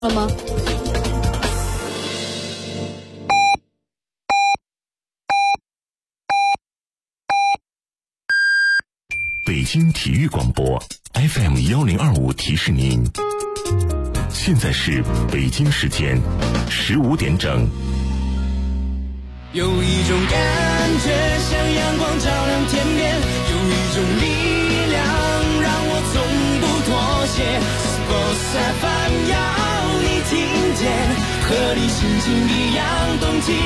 了吗？ 北京体育广播 FM1025提示您，现在是北京时间15点整。 有一种感觉像阳光照亮天边，有一种力量让我从不妥协。Sports FM 要你听见，和你心情一样动起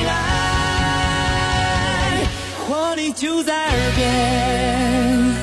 来，活力就在耳边。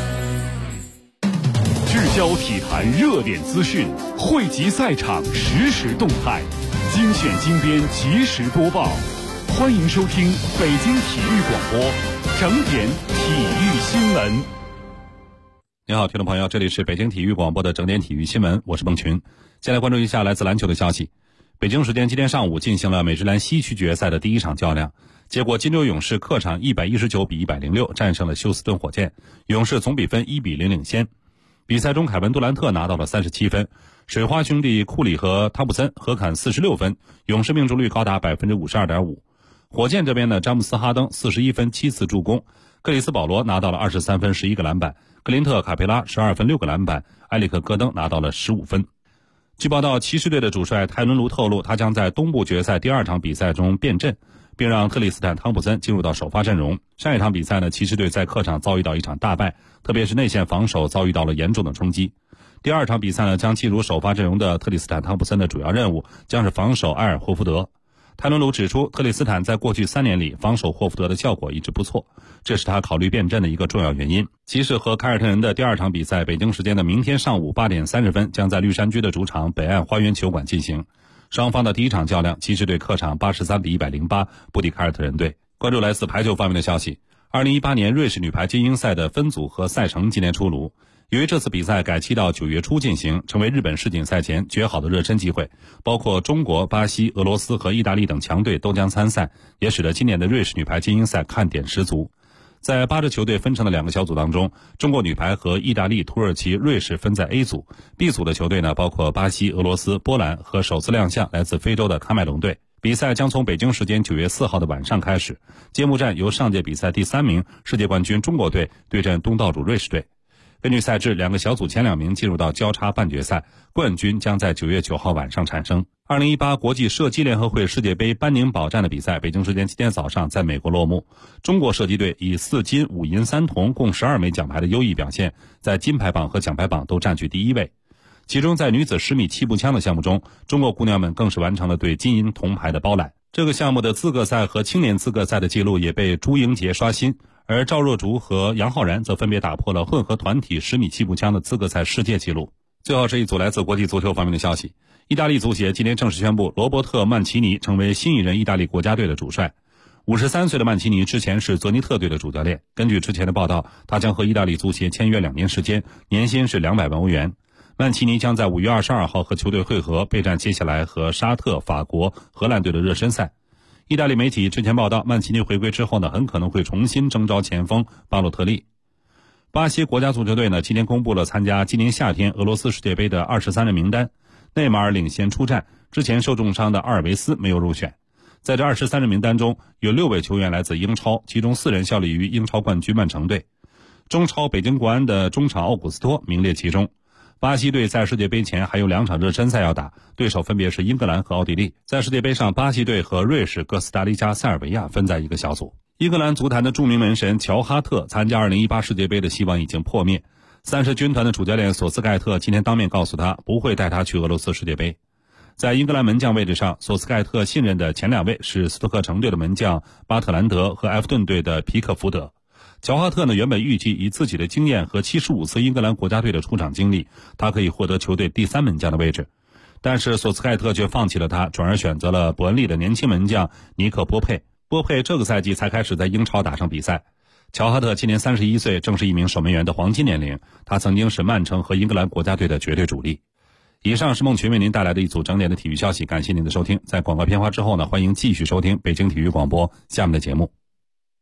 聚焦体坛热点资讯，汇集赛场实时动态，精选精编及时播报。欢迎收听北京体育广播整点体育新闻。 你好，听众朋友，这里是北京体育广播的整点体育新闻，我是孟群。先来关注一下来自篮球的消息。北京时间今天上午进行了美职篮西区决赛的第一场较量，结果金州勇士客场119比106战胜了休斯顿火箭，勇士总比分1比0领先。比赛中凯文杜兰特拿到了37分，水花兄弟库里和汤普森合砍46分，勇士命中率高达 52.5%。火箭这边呢，詹姆斯哈登41分7次助攻，克里斯保罗拿到了23分11个篮板，格林特卡佩拉12分6个篮板，埃里克戈登拿到了15分。据报道，骑士队的主帅泰伦卢透露，他将在东部决赛第2场比赛中变阵，并让特里斯坦汤普森进入到首发阵容。上一场比赛呢，骑士队在客场遭遇到一场大败，特别是内线防守遭遇到了严重的冲击。第2场比赛呢，将进入首发阵容的特里斯坦汤普森的主要任务将是防守埃尔霍福德。泰伦卢指出，特里斯坦在过去3年里防守霍福德的效果一直不错，这是他考虑变阵的一个重要原因。骑士和凯尔特人的第2场比赛，北京时间的明天上午8点30分将在绿衫军的主场北岸花园球馆进行。双方的第1场较量，骑士队客场83比108不敌凯尔特人队。关注来自排球方面的消息，2018年瑞士女排精英赛的分组和赛程今天出炉。由于这次比赛改期到9月初进行，成为日本世锦赛前绝好的热身机会，包括中国、巴西、俄罗斯和意大利等强队都将参赛，也使得今年的瑞士女排精英赛看点十足。在8支球队分成的2个小组当中，中国女排和意大利、土耳其、瑞士分在 A 组。B 组的球队呢，包括巴西、俄罗斯、波兰和首次亮相来自非洲的喀麦隆队。比赛将从北京时间9月4号的晚上开始，揭幕战由上届比赛第3名世界冠军中国队对阵东道主瑞士队。根据赛制，2个小组前2名进入到交叉半决赛，冠军将在9月9号晚上产生。2018国际射击联合会世界杯班宁堡站的比赛，北京时间今天早上在美国落幕。中国射击队以4金5银3铜共12枚奖牌的优异表现，在金牌榜和奖牌榜都占据第1位。其中在女子10米气步枪的项目中，中国姑娘们更是完成了对金银铜牌的包揽。这个项目的资格赛和青年资格赛的记录也被朱莹洁刷新，而赵若竹和杨浩然则分别打破了混合团体10米气步枪的资格赛世界纪录。最后是一组来自国际足球方面的消息，意大利足协今天正式宣布罗伯特·曼奇尼成为新一任意大利国家队的主帅。53岁的曼奇尼之前是泽尼特队的主教练，根据之前的报道，他将和意大利足协签约2年时间，年薪是200万欧元。曼奇尼将在5月22号和球队会合，备战接下来和沙特、法国、荷兰队的热身赛。意大利媒体之前报道，曼奇尼回归之后呢，很可能会重新征召前锋巴洛特利。巴西国家足球队呢，今天公布了参加今年夏天俄罗斯世界杯的23人名单，内马尔领先出战，之前受重伤的阿尔维斯没有入选。在这23人名单中，有6位球员来自英超，其中4人效力于英超冠军曼城队。中超北京国安的中场奥古斯托名列其中。巴西队在世界杯前还有2场热身赛要打，对手分别是英格兰和奥地利。在世界杯上，巴西队和瑞士、哥斯达黎加、塞尔维亚分在一个小组。英格兰足坛的著名门神乔哈特参加2018世界杯的希望已经破灭。30军团的主教练索斯盖特今天当面告诉他，不会带他去俄罗斯世界杯。在英格兰门将位置上，索斯盖特信任的前2位是斯托克城队的门将巴特兰德和埃弗顿队的皮克福德。乔哈特呢，原本预计以自己的经验和75次英格兰国家队的出场经历，他可以获得球队第3门将的位置。但是索斯盖特却放弃了他，转而选择了伯恩利的年轻门将尼克波佩。波佩这个赛季才开始在英超打上比赛。乔哈特今年31岁，正是一名守门员的黄金年龄，他曾经是曼城和英格兰国家队的绝对主力。以上是孟群为您带来的一组整点的体育消息，感谢您的收听。在广告片花之后呢，欢迎继续收听北京体育广播下面的节目。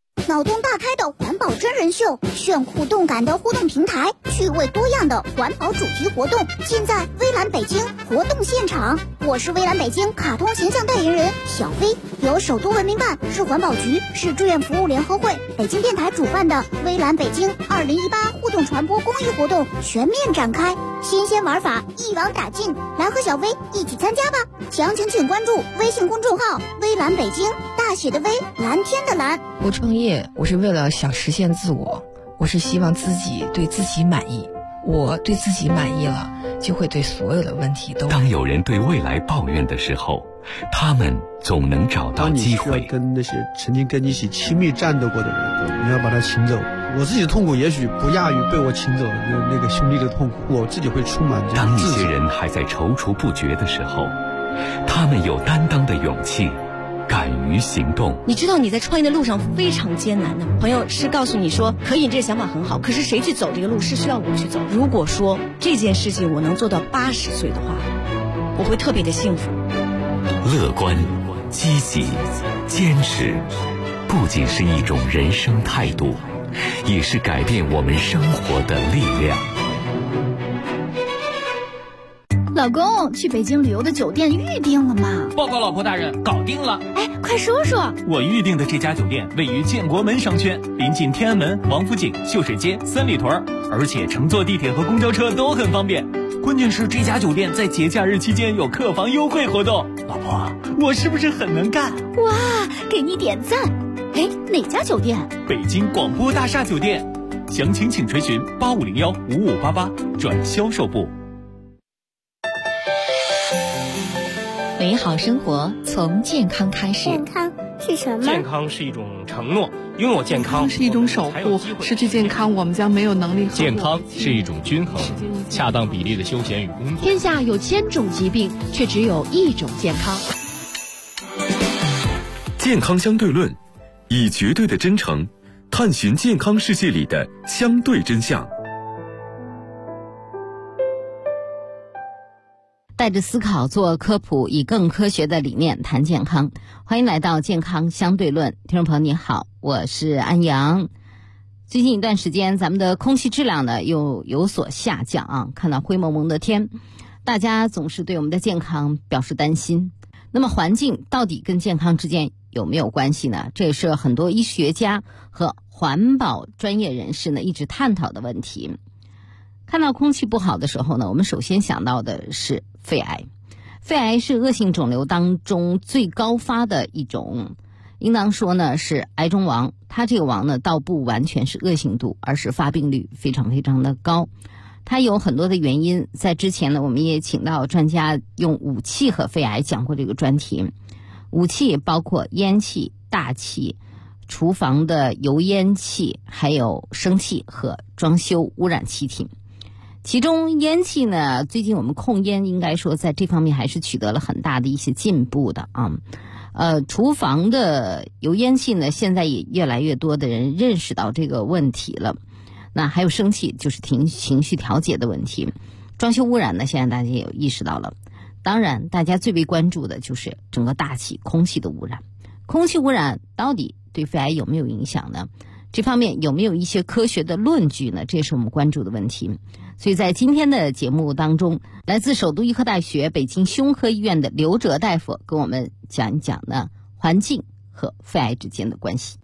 脑洞大开的环保真人秀，炫酷动感的互动平台，趣味多样的环保主题活动，尽在微蓝北京活动现场。我是微蓝北京卡通形象代言人小飞，由首都文明办、市环保局、市志愿服务联合会、北京电台主办的微蓝北京2018互动传播公益活动全面展开，新鲜玩法一网打尽，来和小飞一起参加吧！详情请关注微信公众号微蓝北京，大写的微，蓝天的蓝。 我创业，我是为了想实现自我，我是希望自己对自己满意。我对自己满意了，就会对所有的问题都。 当有人对未来抱怨的时候，他们总能找到机会。 当你需要跟那些曾经跟你一起亲密战斗过的人，你要把他请走。我自己的痛苦也许不亚于被我请走的那个兄弟的痛苦，我自己会充满这当一些人还在踌躇不决的时候，他们有担当的勇气，敢于行动。 你知道你在创业的路上非常艰难的，朋友是告诉你说可以，这个想法很好，可是谁去走这个路是需要我去走。如果说这件事情我能做到80岁的话，我会特别的幸福。 乐观、积极、坚持，不仅是一种人生态度，也是改变我们生活的力量。 老公，去北京旅游的酒店预定了吗？ 报告老婆大人，搞定了。 哎，快说说。 我预定的这家酒店位于建国门商圈，临近天安门、王府井、秀水街、三里屯，而且乘坐地铁和公交车都很方便。关键是这家酒店在节假日期间有客房优惠活动。老婆，我是不是很能干？ 哇，给你点赞。哎，哪家酒店？ 北京广播大厦酒店。详情请垂询8501-5588转销售部。 美好生活从健康开始。 健康是什么？ 健康是一种承诺，拥有健康是一种守护，失去健康我们将没有能力。 健康是一种均衡，恰当比例的休闲与工作。 天下有1000种疾病，却只有1种健康。 健康相对论，以绝对的真诚探寻健康世界里的相对真相。 带着思考做科普，以更科学的理念谈健康。欢迎来到健康相对论，听众朋友你好，我是安阳。最近一段时间咱们的空气质量呢又有所下降啊，看到灰蒙蒙的天，大家总是对我们的健康表示担心。那么环境到底跟健康之间有没有关系呢？这也是很多医学家和环保专业人士呢一直探讨的问题。看到空气不好的时候呢，我们首先想到的是肺癌。肺癌是恶性肿瘤当中最高发的一种，应当说呢是癌中王。它这个王呢倒不完全是恶性度，而是发病率非常非常的高。它有很多的原因，在之前呢我们也请到专家用武器和肺癌讲过这个专题。武器包括烟气、大气、厨房的油烟气，还有生气和装修污染气体。其中烟气呢，最近我们控烟应该说在这方面还是取得了很大的一些进步的啊。厨房的油烟气呢，现在也越来越多的人认识到这个问题了。那还有生气，就是情绪调节的问题。装修污染呢，现在大家也有意识到了。当然大家最为关注的就是整个大气空气的污染。空气污染到底对肺癌有没有影响呢？这方面有没有一些科学的论据呢？这也是我们关注的问题。所以在今天的节目当中，来自首都医科大学北京胸科医院的刘哲大夫跟我们讲一讲呢环境和肺癌之间的关系。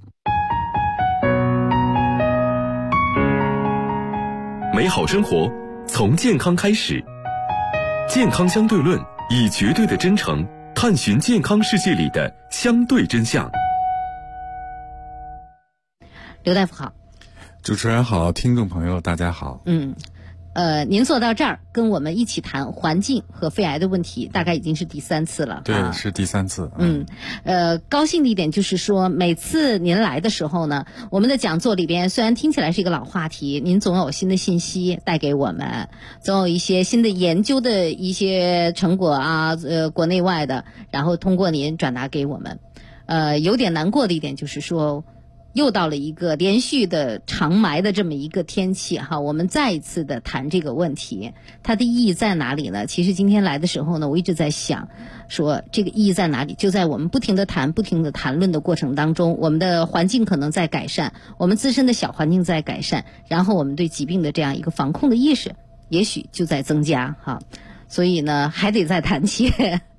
美好生活从健康开始，健康相对论，以绝对的真诚探寻健康世界里的相对真相。 刘大夫好。 主持人好，听众朋友大家好。 您坐到这儿跟我们一起谈环境和肺癌的问题，大概已经是第3次了。 对，是第3次。 高兴的一点就是说，每次您来的时候呢，我们的讲座里边虽然听起来是一个老话题，您总有新的信息带给我们，总有一些新的研究的一些成果啊，国内外的，然后通过您转达给我们。有点难过的一点就是说， 又到了一个连续的长霾的这么一个天气哈，我们再一次的谈这个问题，它的意义在哪里呢？其实今天来的时候呢，我一直在想，说这个意义在哪里？就在我们不停的谈论的过程当中，我们的环境可能在改善，我们自身的小环境在改善，然后我们对疾病的这样一个防控的意识，也许就在增加哈。所以呢，还得再谈起，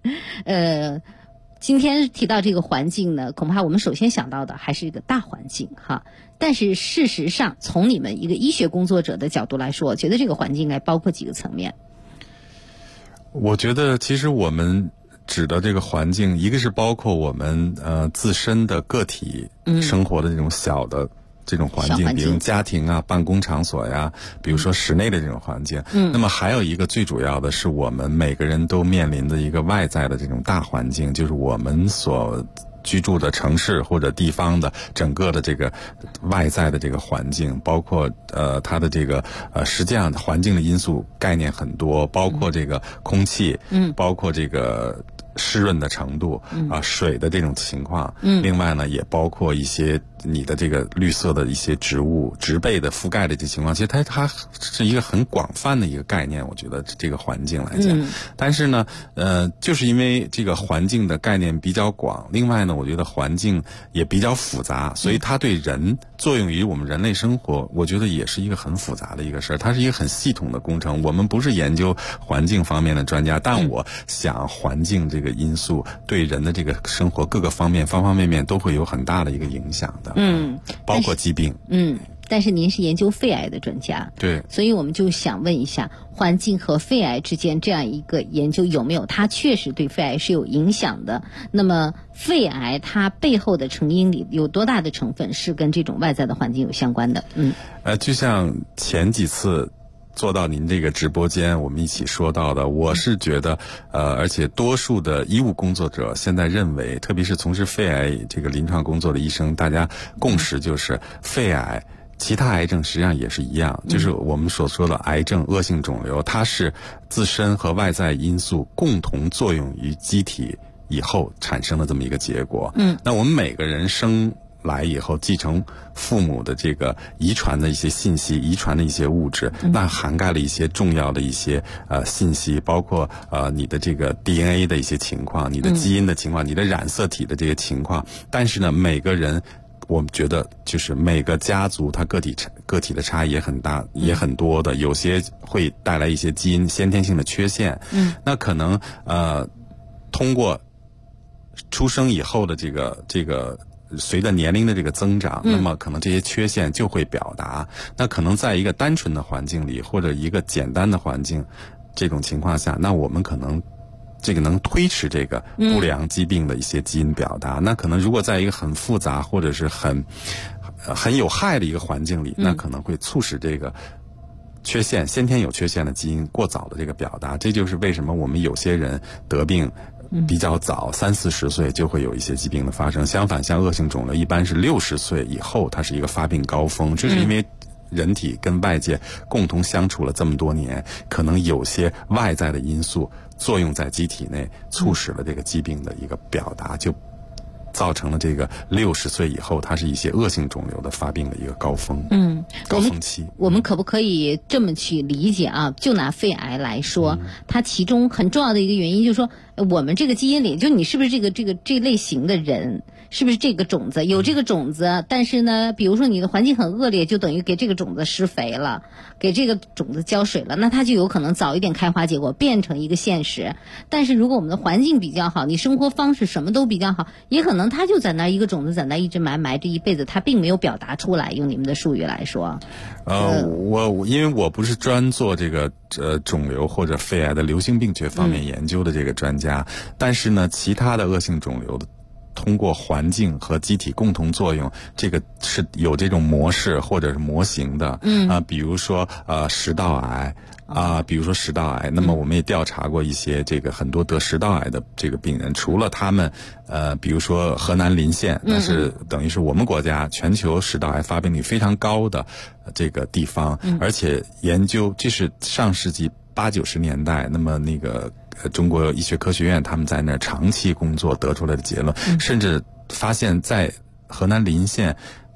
今天提到这个环境呢，恐怕我们首先想到的还是一个大环境哈。但是事实上，从你们一个医学工作者的角度来说，我觉得这个环境应该包括几个层面。 我觉得其实我们指的这个环境，一个是包括我们自身的个体生活的这种小的这种环境，比如家庭啊、办公场所呀，比如说室内的这种环境。那么还有一个最主要的是我们每个人都面临的一个外在的这种大环境，就是我们所居住的城市或者地方的整个的这个外在的这个环境，包括它的这个实际上环境的因素概念很多，包括这个空气，包括这个湿润的程度水的这种情况，另外呢也包括一些你的这个绿色的一些植物植被的覆盖的这情况，其实它是一个很广泛的一个概念，我觉得这个环境来讲。但是呢就是因为这个环境的概念比较广，另外呢我觉得环境也比较复杂，所以它对人作用于我们人类生活，我觉得也是一个很复杂的一个事儿，它是一个很系统的工程。我们不是研究环境方面的专家，但我想环境这个因素对人的这个生活各个方面方方面面都会有很大的一个影响的，包括疾病。 但是您是研究肺癌的专家， 对， 所以我们就想问一下，环境和肺癌之间这样一个研究有没有它确实对肺癌是有影响的？那么肺癌它背后的成因里有多大的成分是跟这种外在的环境有相关的？ 就像前几次做到您这个直播间我们一起说到的，我是觉得而且多数的医务工作者现在认为，特别是从事肺癌这个临床工作的医生，大家共识就是肺癌其他癌症实际上也是一样，就是我们所说的癌症恶性肿瘤，它是自身和外在因素共同作用于机体以后产生的这么一个结果。那我们每个人生来以后继承父母的这个遗传的一些信息，遗传的一些物质，那涵盖了一些重要的一些信息，包括你的这个 DNA 的一些情况，你的基因的情况，你的染色体的这些情况。但是呢，每个人我们觉得就是每个家族它个体的差异也很大，也很多的，有些会带来一些基因先天性的缺陷。那可能通过出生以后的这个随着年龄的这个增长，那么可能这些缺陷就会表达。那可能在一个单纯的环境里，或者一个简单的环境这种情况下，那我们可能这个能推迟这个不良疾病的一些基因表达。那可能如果在一个很复杂或者是很有害的一个环境里，那可能会促使这个缺陷先天有缺陷的基因过早的这个表达。这就是为什么我们有些人得病比较早，30-40岁就会有一些疾病的发生。相反，像恶性肿瘤一般是60岁以后，它是一个发病高峰。这是因为人体跟外界共同相处了这么多年，可能有些外在的因素作用在机体内，促使了这个疾病的一个表达，就造成了这个60岁以后，它是一些恶性肿瘤的发病的一个高峰，高峰期。我们可不可以这么去理解啊？就拿肺癌来说，它其中很重要的一个原因就是说，我们这个基因里，就你是不是这类型的人，是不是这个种子有这个种子？但是呢，比如说你的环境很恶劣，就等于给这个种子施肥了，给这个种子浇水了，那它就有可能早一点开花结果，变成一个现实。但是如果我们的环境比较好，你生活方式什么都比较好，也可能它就在那一个种子在那一直埋着一辈子，它并没有表达出来。用你们的术语来说， 因为我不是专做这个肿瘤或者肺癌的流行病学方面研究的这个专家，但是呢，其他的恶性肿瘤的通过环境和机体共同作用，这个是有这种模式或者是模型的。比如说食道癌比如说食道癌，那么我们也调查过一些这个很多得食道癌的这个病人，除了他们比如说河南临县，那是等于是我们国家全球食道癌发病率非常高的这个地方，而且研究这是上世纪80-90年代，那么那个中国医学科学院他们在那儿长期工作得出来的结论，甚至发现在河南临县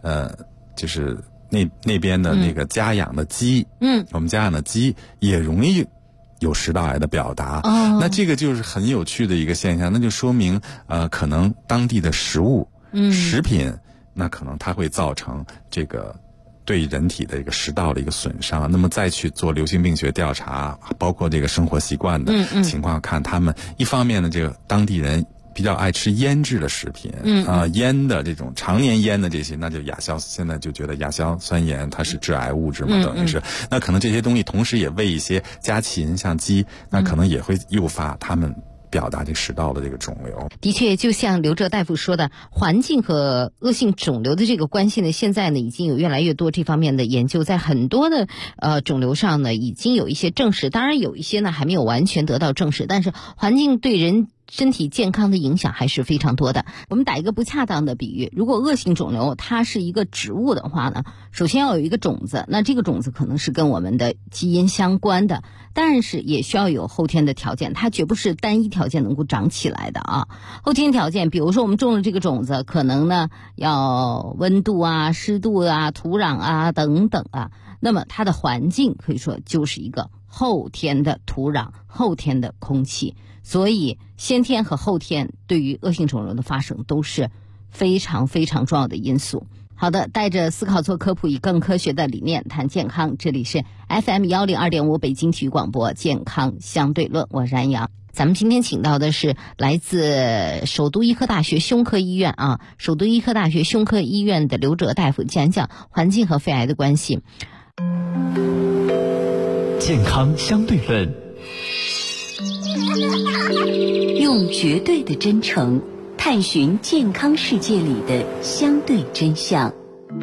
就是那边的那个家养的鸡，我们家养的鸡也容易有食道癌的表达。那这个就是很有趣的一个现象，那就说明可能当地的食物、食品，那可能它会造成这个对人体的一个食道的一个损伤。那么再去做流行病学调查，包括这个生活习惯的情况，看他们一方面呢，这个当地人比较爱吃腌制的食品，腌的这种常年腌的这些，那就现在就觉得亚硝酸盐它是致癌物质嘛，等于是，那可能这些东西同时也喂一些家禽，像鸡，那可能也会诱发他们表达这食道的这个肿瘤。 的确，就像刘哲大夫说的，环境和恶性肿瘤的这个关系呢，现在呢已经有越来越多这方面的研究，在很多的肿瘤上呢已经有一些证实，当然有一些呢还没有完全得到证实，但是环境对人身体健康的影响还是非常多的。我们打一个不恰当的比喻，如果恶性肿瘤它是一个植物的话呢，首先要有一个种子，那这个种子可能是跟我们的基因相关的，但是也需要有后天的条件，它绝不是单一条件能够长起来的啊。后天条件，比如说我们种了这个种子，可能呢要温度啊、湿度啊、土壤啊等等啊，那么它的环境可以说就是一个后天的土壤、后天的空气。所以先天和后天对于恶性肿瘤的发生都是非常非常重要的因素。好的，带着思考做科普，以更科学的理念谈健康，这里是 FM102.5 北京体育广播健康相对论，我是安阳。咱们今天请到的是来自首都医科大学胸科医院首都医科大学胸科医院的刘哲大夫，讲讲环境和肺癌的关系。 健康相对论， 用绝对的真诚探寻健康世界里的相对真相。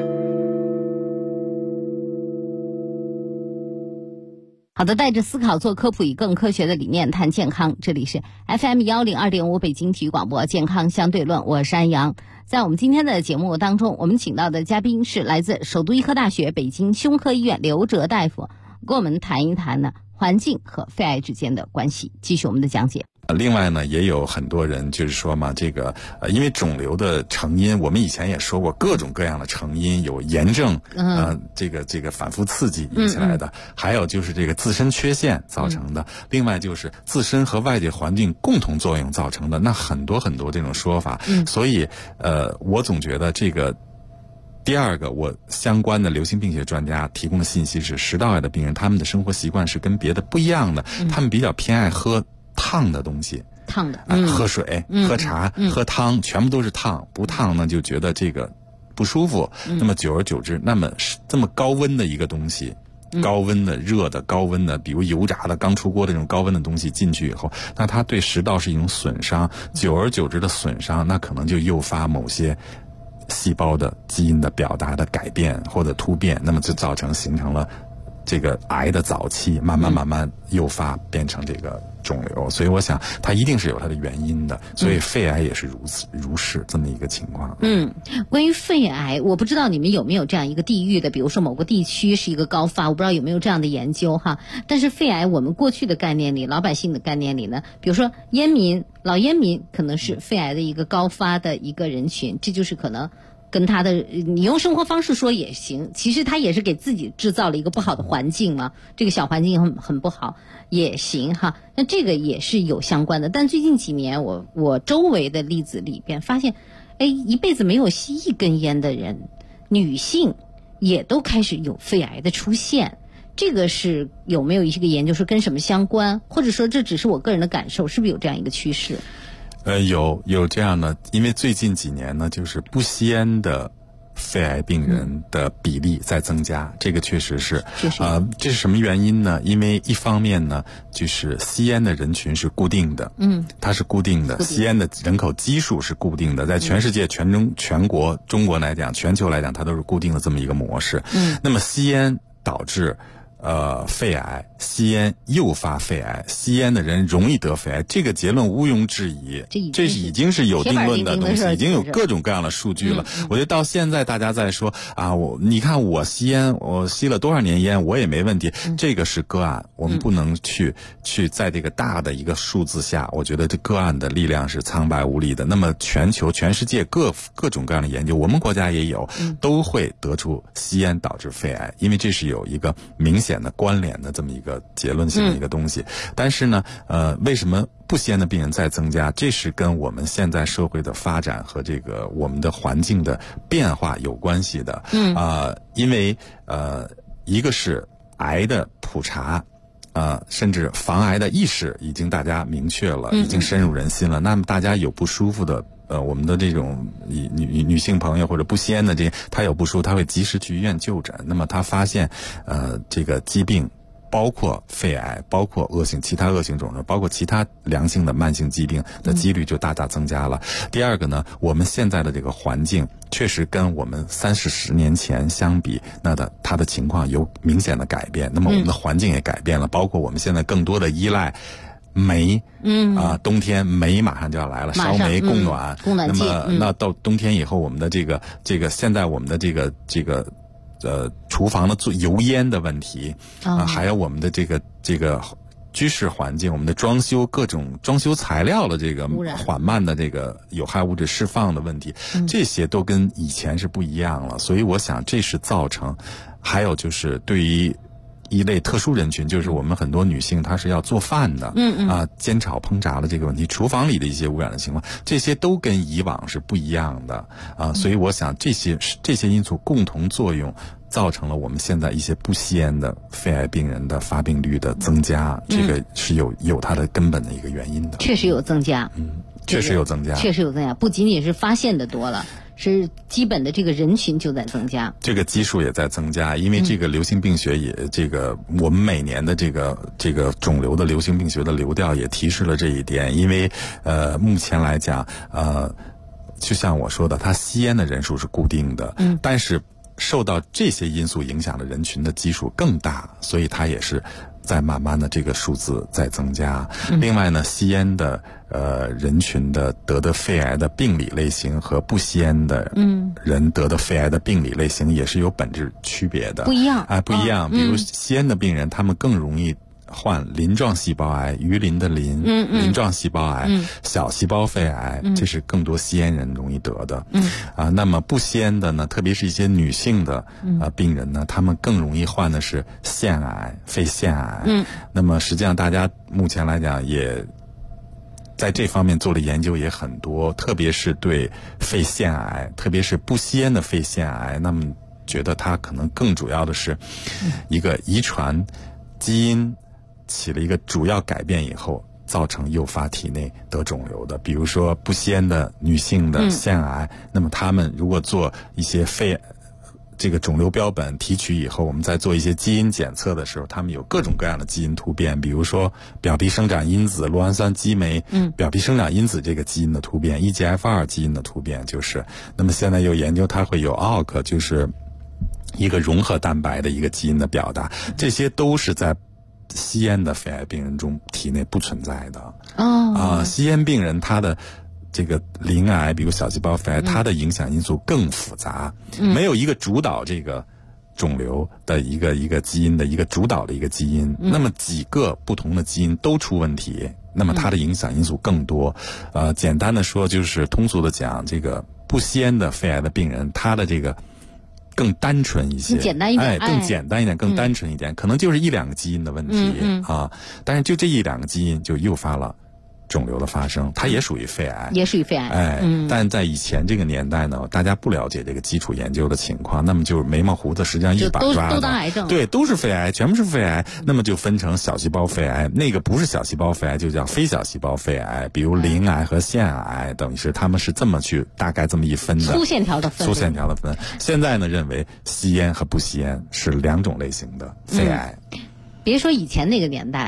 好的，带着思考做科普，以更科学的理念谈健康，这里是 FM102.5 北京体育广播健康相对论，我是安阳。在我们今天的节目当中，我们请到的嘉宾是来自首都医科大学北京胸科医院刘哲大夫，跟我们谈一谈呢环境和肺癌之间的关系。继续我们的讲解。 另外呢，也有很多人就是说嘛，这个因为肿瘤的成因，我们以前也说过，各种各样的成因，有炎症，这个反复刺激引起来的，还有就是这个自身缺陷造成的，另外就是自身和外界环境共同作用造成的，那很多很多这种说法。所以我总觉得这个第二个，我相关的流行病学专家提供的信息是，食道癌的病人他们的生活习惯是跟别的不一样的，他们比较偏爱喝烫的东西， 烫的， 喝水、喝茶、喝汤，全部都是烫，不烫呢就觉得这个不舒服。那么久而久之，那么这么高温的一个东西，高温的、热的、高温的，比如油炸的、刚出锅的这种高温的东西进去以后，那它对食道是一种损伤，久而久之的损伤，那可能就诱发某些细胞的基因的表达的改变或者突变，那么就形成了这个癌的早期，慢慢诱发变成这个肿瘤。所以我想它一定是有它的原因的，所以肺癌也是如是这么一个情况。 关于肺癌，我不知道你们有没有这样一个地域的，比如说某个地区是一个高发，我不知道有没有这样的研究哈。但是肺癌我们过去的概念里，老百姓的概念里呢，比如说老烟民可能是肺癌的一个高发的一个人群，这就是可能跟他的你用生活方式说也行，其实他也是给自己制造了一个不好的环境嘛，这个小环境很不好也行哈，那这个也是有相关的。但最近几年我周围的例子里边发现，一辈子没有吸一根烟的人，女性也都开始有肺癌的出现。这个是有没有一个研究说跟什么相关，或者说这只是我个人的感受，是不是有这样一个趋势？ 有这样的，因为最近几年呢，就是不吸烟的肺癌病人的比例在增加，这个确实是。这是什么原因呢？因为一方面呢，就是吸烟的人群是固定的，它是固定的，吸烟的人口基数是固定的，在全世界全国中国来讲，全球来讲，它都是固定的这么一个模式。那么吸烟导致肺癌，吸烟诱发肺癌，吸烟的人容易得肺癌，这个结论毋庸置疑，这已经是有定论的东西，已经有各种各样的数据了。我觉得到现在大家在说啊，你看我吸烟，我吸了多少年烟，我也没问题，这个是个案，我们不能去在这个大的一个数字下，我觉得这个案的力量是苍白无力的。那么全世界各种各样的研究，我们国家也有，都会得出吸烟导致肺癌，因为这是有一个明显的关联的这么一个结论性的一个东西。但是呢，为什么不吸烟的病人在增加？这是跟我们现在社会的发展和这个我们的环境的变化有关系的。因为一个是癌的普查。甚至防癌的意识已经大家明确了，已经深入人心了。那么大家有不舒服的，我们的这种女性朋友或者不吸烟的她有不舒服，她会及时去医院就诊。那么她发现，这个疾病。包括肺癌，包括其他恶性肿瘤，包括其他良性的慢性疾病的几率就大大增加了。第二个呢，我们现在的这个环境确实跟我们30-40年前相比，它的情况有明显的改变。那么我们的环境也改变了，包括我们现在更多的依赖煤，冬天煤马上就要来了，烧煤供暖，那么那到冬天以后，我们的这个现在我们的这个厨房的油烟的问题还有我们的这个居室环境，我们的装修各种装修材料的这个缓慢的这个有害物质释放的问题，这些都跟以前是不一样了。所以我想这是造成，还有就是对于一类特殊人群，就是我们很多女性她是要做饭的，煎炒烹炸的这个问题，厨房里的一些污染的情况，这些都跟以往是不一样的所以我想这些因素共同作用，造成了我们现在一些不吸烟的肺癌病人的发病率的增加，这个是有它的根本的一个原因的。 确实有增加， 确实有增加， 不仅仅是发现的多了。是基本的这个人群就在增加，这个基数也在增加，因为这个流行病学也我们每年的这个肿瘤的流行病学的流调也提示了这一点。因为目前来讲就像我说的，它吸烟的人数是固定的，但是受到这些因素影响的人群的基数更大，所以它也是在慢慢的这个数字在增加。另外呢，吸烟的人群的得的肺癌的病理类型和不吸烟的人得的肺癌的病理类型也是有本质区别的， 不一样不一样。比如吸烟的病人，他们更容易患鳞状细胞癌，鱼鳞的鳞状细胞癌，小细胞肺癌，这是更多吸烟人容易得的。那么不吸烟的呢，特别是一些女性的病人呢，他们更容易患的是腺癌、肺腺癌。那么实际上大家目前来讲也在这方面做的研究也很多，特别是对肺腺癌，特别是不吸烟的肺腺癌，那么觉得它可能更主要的是一个遗传基因起了一个主要改变以后，造成诱发体内得肿瘤的。比如说不吸烟的女性的腺癌，那么她们如果做一些这个肿瘤标本提取以后，我们在做一些基因检测的时候，他们有各种各样的基因突变，比如说表皮生长因子、酪氨酸激酶、表皮生长因子这个基因的突变、EGFR 基因的突变，那么现在有研究它会有 ALK， 就是一个融合蛋白的一个基因的表达，这些都是在吸烟的肺癌病人中体内不存在的。吸烟病人他的这个鳞癌，比如小细胞肺癌，它的影响因素更复杂，没有一个主导这个肿瘤的一个基因的一个主导的一个基因，那么几个不同的基因都出问题，那么它的影响因素更多。简单的说，就是通俗的讲，这个不吸烟的肺癌的病人，他的这个更单纯一些， 更简单一点， 更简单一点，更单纯一点，可能就是1-2个基因的问题但是就这1-2个基因就诱发了肿瘤的发生，它也属于肺癌，但在以前这个年代呢，大家不了解这个基础研究的情况，那么就是眉毛胡子实际上一把抓都当癌症， 对，都是肺癌，全部是肺癌。那么就分成小细胞肺癌，那个不是小细胞肺癌就叫非小细胞肺癌，比如鳞癌和腺癌，等于是他们是这么去大概这么一分的， 粗线条的分。 现在呢，认为吸烟和不吸烟是2种类型的肺癌。 别说以前那个年代了，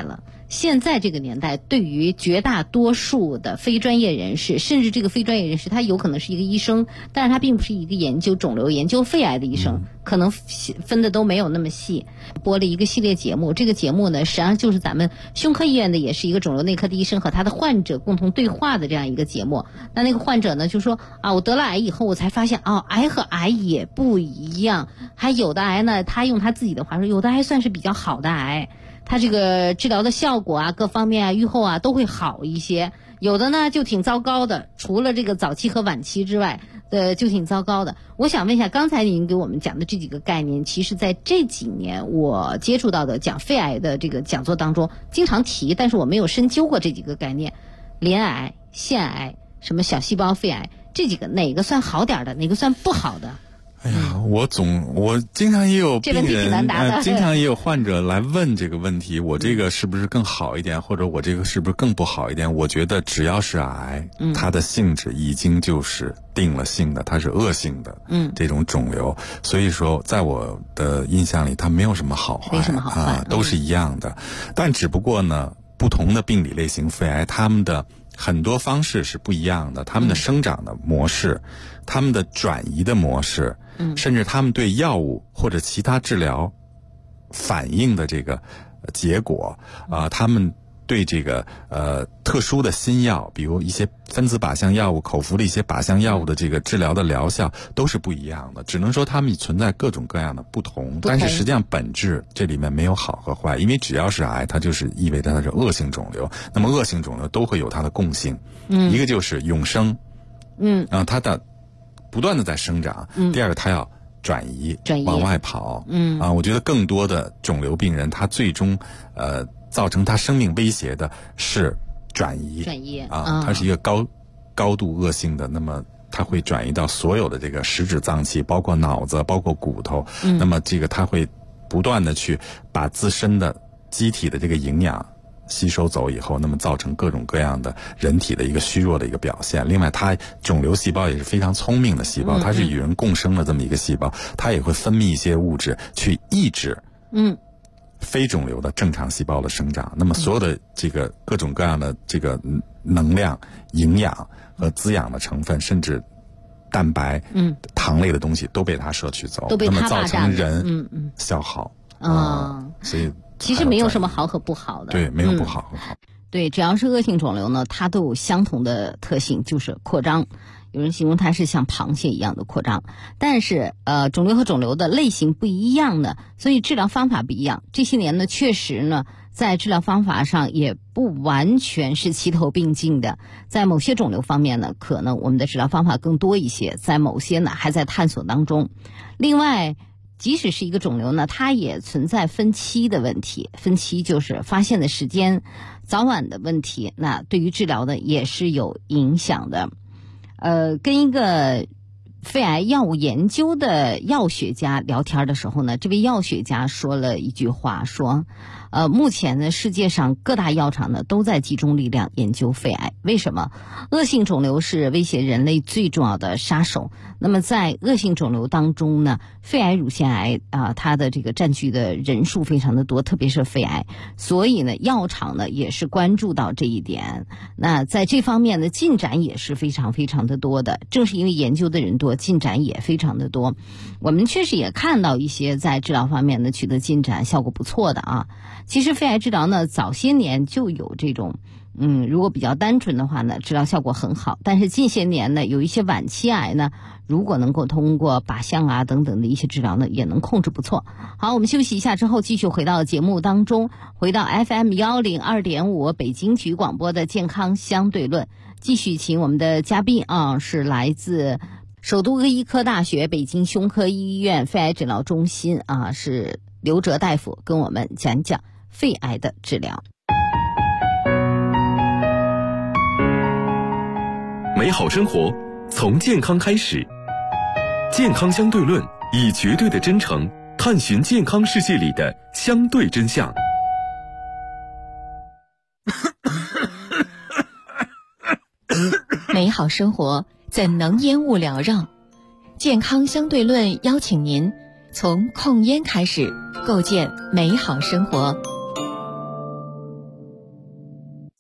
现在这个年代，对于绝大多数的非专业人士，甚至这个非专业人士他有可能是一个医生，但是他并不是一个研究肿瘤、研究肺癌的医生，可能分的都没有那么细。播了一个系列节目，这个节目呢实际上就是咱们胸科医院的也是一个肿瘤内科的医生和他的患者共同对话的这样一个节目。那个患者呢就说啊，我得了癌以后我才发现啊，癌和癌也不一样，还有的癌呢，他用他自己的话说，有的还算是比较好的癌，它这个治疗的效果啊，各方面啊，预后啊都会好一些。有的呢就挺糟糕的，除了这个早期和晚期之外，就挺糟糕的。我想问一下，刚才您给我们讲的这几个概念，其实在这几年我接触到的讲肺癌的这个讲座当中经常提，但是我没有深究过这几个概念。连癌、腺癌、什么小细胞肺癌，这几个哪个算好点的，哪个算不好的？ 哎呀，我经常也有病人，经常也有患者来问这个问题，我这个是不是更好一点，或者我这个是不是更不好一点？我觉得只要是癌，它的性质已经就是定了性的，它是恶性的，这种肿瘤，所以说在我的印象里，它没有什么好坏， 没什么好坏， 都是一样的。但只不过呢，不同的病理类型肺癌，它们的很多方式是不一样的，它们的生长的模式，它们的转移的模式，甚至它们对药物或者其他治疗反应的这个结果它们对这个特殊的新药，比如一些分子靶向药物、口服的一些靶向药物的这个治疗的疗效都是不一样的，只能说它们存在各种各样的不同，但是实际上本质这里面没有好和坏，因为只要是癌，它就是意味着它是恶性肿瘤。那么恶性肿瘤都会有它的共性，一个就是永生，它的不断的在生长，第二个它要转移往外跑，我觉得更多的肿瘤病人他最终造成他生命威胁的是转移它是一个高度恶性的，那么它会转移到所有的这个实质脏器，包括脑子，包括骨头，那么这个它会不断的去把自身的机体的这个营养吸收走以后，那么造成各种各样的人体的一个虚弱的一个表现。另外它肿瘤细胞也是非常聪明的细胞，它是与人共生的这么一个细胞，它也会分泌一些物质去抑制非肿瘤的正常细胞的生长。那么所有的这个各种各样的这个能量、营养和滋养的成分，甚至蛋白、糖类的东西都被它摄取走，那么造成人消耗所以其实没有什么好和不好的， 对，没有不好和好。 对，只要是恶性肿瘤呢，它都有相同的特性，就是扩张。有人形容它是像螃蟹一样的扩张，但是肿瘤和肿瘤的类型不一样呢，所以治疗方法不一样。这些年呢，确实呢，在治疗方法上也不完全是齐头并进的。在某些肿瘤方面呢，可能我们的治疗方法更多一些，在某些呢还在探索当中。另外，即使是一个肿瘤呢，它也存在分期的问题，分期就是发现的时间早晚的问题，那对于治疗呢也是有影响的。跟一个肺癌药物研究的药学家聊天的时候呢，这位药学家说了一句话，说目前呢世界上各大药厂呢都在集中力量研究肺癌。为什么？恶性肿瘤是威胁人类最重要的杀手。那么在恶性肿瘤当中呢，肺癌、乳腺癌它的这个占据的人数非常的多，特别是肺癌，所以呢药厂呢也是关注到这一点。那在这方面的进展也是非常非常的多的，正是因为研究的人多，进展也非常的多。我们确实也看到一些在治疗方面的取得进展，效果不错的其实肺癌治疗呢，早些年就有这种如果比较单纯的话呢，治疗效果很好。但是近些年呢，有一些晚期癌呢，如果能够通过靶向等等的一些治疗呢，也能控制不错。好，我们休息一下之后，继续回到节目当中，回到 FM102.5 北京体育广播的健康相对论，继续请我们的嘉宾是来自首都医科大学北京胸科医院肺癌诊疗中心是刘哲大夫，跟我们讲讲肺癌的治疗。 美好生活从健康开始，健康相对论以绝对的真诚探寻健康世界里的相对真相。 美好生活怎能烟雾缭绕？健康相对论邀请您从控烟开始，构建美好生活。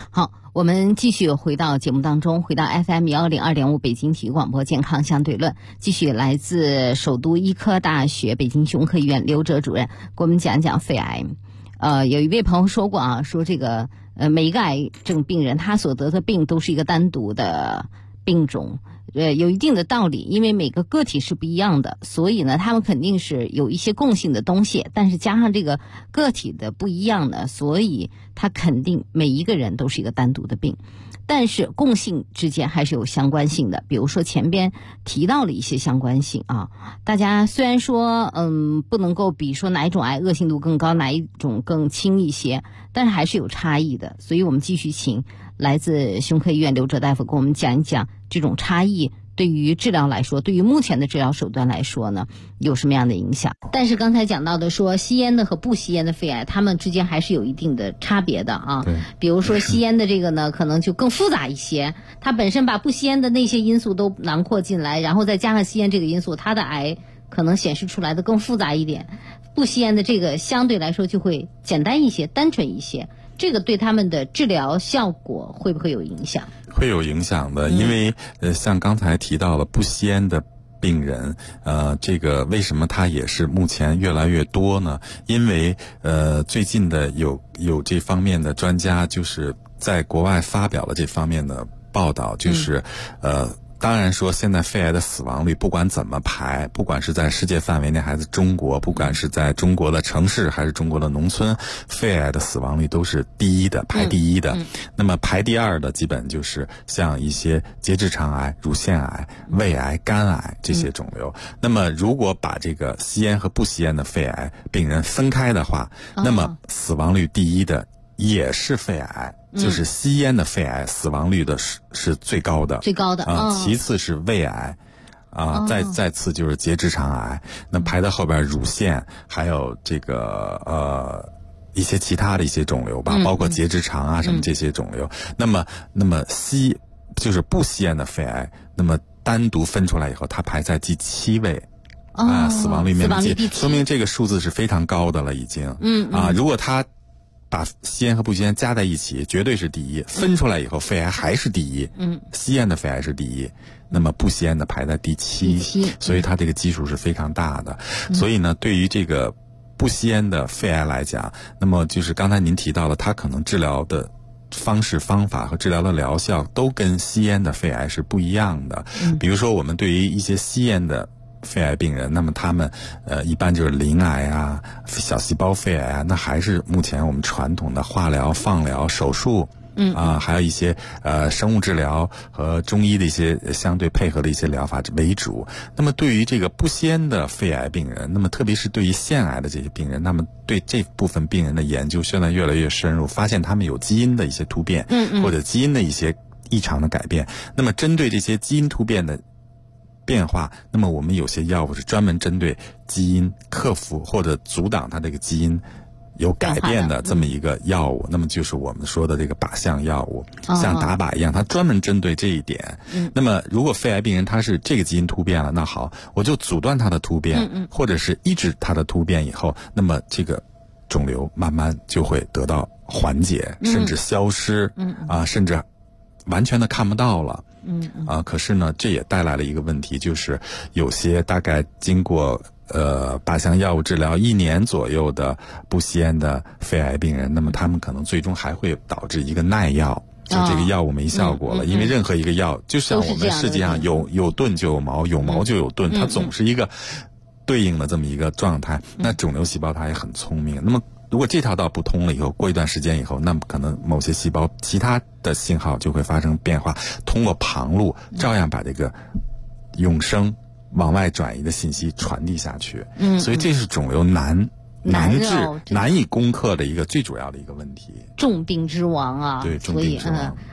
好，我们继续回到节目当中，回到 FM102.5 北京体育广播健康相对论，继续来自首都医科大学北京胸科医院刘哲主任给我们讲讲肺癌。有一位朋友说过啊，说这个每一个癌症病人他所得的病都是一个单独的病种。有一定的道理，因为每个个体是不一样的，所以呢，他们肯定是有一些共性的东西，但是加上这个个体的不一样呢，所以他肯定每一个人都是一个单独的病，但是共性之间还是有相关性的。比如说前边提到了一些相关性啊，大家虽然说不能够比说哪一种癌恶性度更高，哪一种更轻一些，但是还是有差异的。所以我们继续请来自胸科医院刘哲大夫给我们讲一讲这种差异对于治疗来说，对于目前的治疗手段来说呢，有什么样的影响？但是刚才讲到的说吸烟的和不吸烟的肺癌，它们之间还是有一定的差别的啊。 对， 比如说吸烟的这个呢，可能就更复杂一些，它本身把不吸烟的那些因素都囊括进来，然后再加上吸烟这个因素，它的癌可能显示出来的更复杂一点。不吸烟的这个相对来说就会简单一些，单纯一些。这个对他们的治疗效果会不会有影响？ 会有影响的，因为像刚才提到了不吸烟的病人，这个为什么它也是目前越来越多呢？因为最近的有这方面的专家就是在国外发表了这方面的报道，就是当然说现在肺癌的死亡率不管怎么排，不管是在世界范围内还是中国，不管是在中国的城市还是中国的农村，肺癌的死亡率都是第一的，排第一的。那么排第二的基本就是像一些结直肠癌、乳腺癌、胃癌、肝癌这些肿瘤。那么如果把这个吸烟和不吸烟的肺癌病人分开的话，那么死亡率第一的也是肺癌，就是吸烟的肺癌死亡率的是最高的， 最高的其次是胃癌再次就是结直肠癌，那排到后边乳腺，还有这个一些其他的一些肿瘤吧，包括结直肠啊什么这些肿瘤。那么就是不吸烟的肺癌，那么单独分出来以后，它排在第7位。死亡率面积，说明这个数字是非常高的了，已经。如果它把吸烟和不吸烟加在一起，绝对是第一。分出来以后，肺癌还是第一。吸烟的肺癌是第一，那么不吸烟的排在第7，所以它这个基数是非常大的。所以呢，对于这个不吸烟的肺癌来讲，那么就是刚才您提到了，它可能治疗的方式方法和治疗的疗效都跟吸烟的肺癌是不一样的。比如说，我们对于一些吸烟的肺癌病人，那么他们一般就是鳞癌啊、小细胞肺癌啊，那还是目前我们传统的化疗、放疗、手术，还有一些生物治疗和中医的一些相对配合的一些疗法为主。那么对于这个不吸烟的肺癌病人，那么特别是对于腺癌的这些病人，那么对这部分病人的研究现在越来越深入，发现他们有基因的一些突变，或者基因的一些异常的改变。那么针对这些基因突变的变化，那么我们有些药物是专门针对基因克服或者阻挡它这个基因有改变的这么一个药物，那么就是我们说的这个靶向药物，像打靶一样，它专门针对这一点。那么如果肺癌病人他是这个基因突变了，那好，我就阻断它的突变，或者是抑制它的突变以后，那么这个肿瘤慢慢就会得到缓解，甚至消失，甚至完全的看不到了。可是呢，这也带来了一个问题，就是有些大概经过靶向药物治疗1年左右的不吸烟的肺癌病人，那么他们可能最终还会导致一个耐药，就这个药物没效果了。因为任何一个药，就像我们世界上有盾就有矛，有矛就有盾，它总是一个对应的这么一个状态。那肿瘤细胞它也很聪明，那么如果这条道不通了以后，过一段时间以后，那么可能某些细胞其他的信号就会发生变化，通过旁路照样把这个永生往外转移的信息传递下去。所以这是肿瘤难治、难以攻克的一个最主要的一个问题。 重病之王啊， 对，重病之王。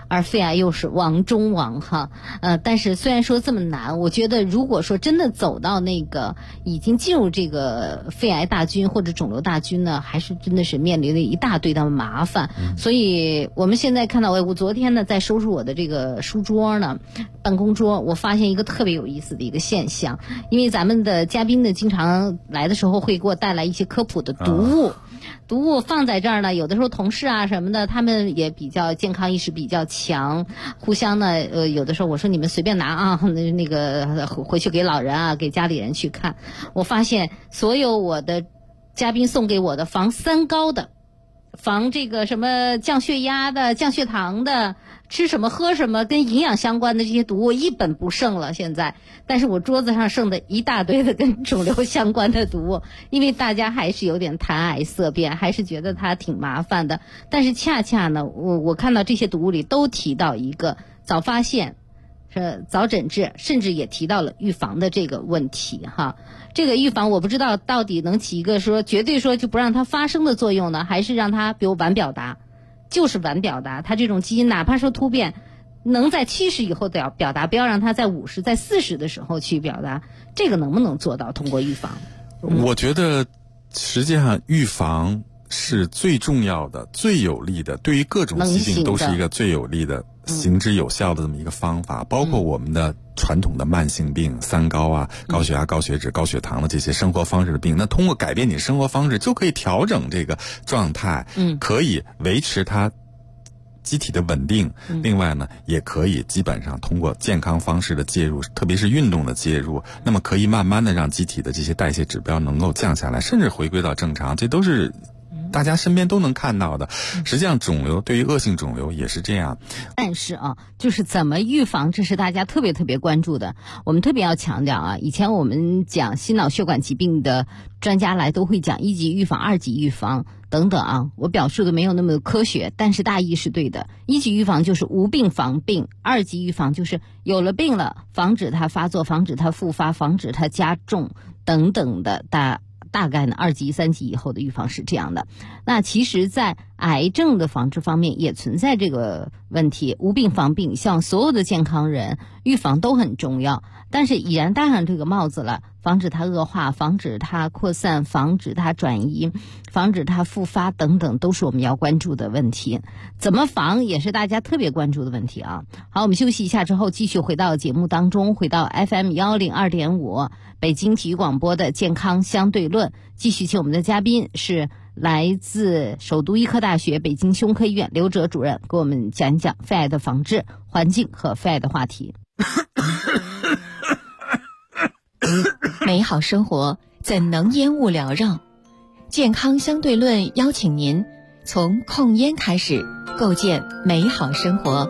而肺癌又是王中王哈。但是虽然说这么难，我觉得如果说真的走到那个已经进入这个肺癌大军或者肿瘤大军呢，还是真的是面临了一大堆的麻烦。所以我们现在看到，我昨天呢在收拾我的这个书桌呢，办公桌，我发现一个特别有意思的一个现象，因为咱们的嘉宾呢经常来的时候会给我带来一些科普的读物。读物放在这儿呢，有的时候同事啊什么的，他们也比较健康意识比较强，互相呢有的时候我说你们随便拿啊，那个回去给老人啊给家里人去看。我发现所有我的嘉宾送给我的防三高的，防这个什么降血压的、降血糖的，吃什么喝什么跟营养相关的这些读物一本不剩了现在。但是我桌子上剩的一大堆的跟肿瘤相关的读物，因为大家还是有点谈癌色变，还是觉得它挺麻烦的。但是恰恰呢，我看到这些读物里都提到一个早发现、早诊治，甚至也提到了预防的这个问题哈。这个预防我不知道到底能起一个说绝对说就不让它发生的作用呢，还是让它比如晚表达，就是晚表达，它这种基因哪怕说突变能在70以后表达，不要让它在50在40的时候去表达，这个能不能做到通过预防？ 我觉得实际上预防是最重要的、最有利的，对于各种疾病都是一个最有利的、行之有效的这么一个方法。包括我们的传统的慢性病，三高啊、高血压、高血脂、高血糖的这些生活方式的病，那通过改变你生活方式就可以调整这个状态，可以维持它机体的稳定。另外呢，也可以基本上通过健康方式的介入，特别是运动的介入，那么可以慢慢的让机体的这些代谢指标能够降下来，甚至回归到正常。这都是大家身边都能看到的。实际上肿瘤对于恶性肿瘤也是这样。 但是啊，就是怎么预防，这是大家特别关注的。我们特别要强调啊，以前我们讲心脑血管疾病的专家来都会讲1级预防、2级预防等等啊，我表述的没有那么科学，但是大意是对的。1级预防就是无病防病，2级预防就是有了病了，防止它发作，防止它复发，防止它加重等等的。大概呢2级、3级以后的预防是这样的。那其实在癌症的防治方面也存在这个问题，无病防病，像所有的健康人预防都很重要，但是已然戴上这个帽子了，防止它恶化，防止它扩散，防止它转移，防止它复发等等，都是我们要关注的问题。怎么防也是大家特别关注的问题啊。好，我们休息一下之后继续回到节目当中，回到 FM 102.5北京体育广播的健康相对论，继续请我们的嘉宾是来自首都医科大学北京胸科医院刘哲主任，给我们讲一讲肺癌的防治、环境和肺癌的话题。 美好生活怎能烟雾缭绕？健康相对论邀请您从控烟开始，构建美好生活。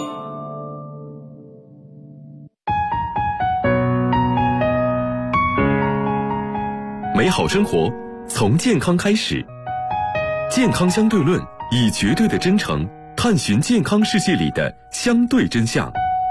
美好生活从健康开始，健康相对论以绝对的真诚探寻健康世界里的相对真相。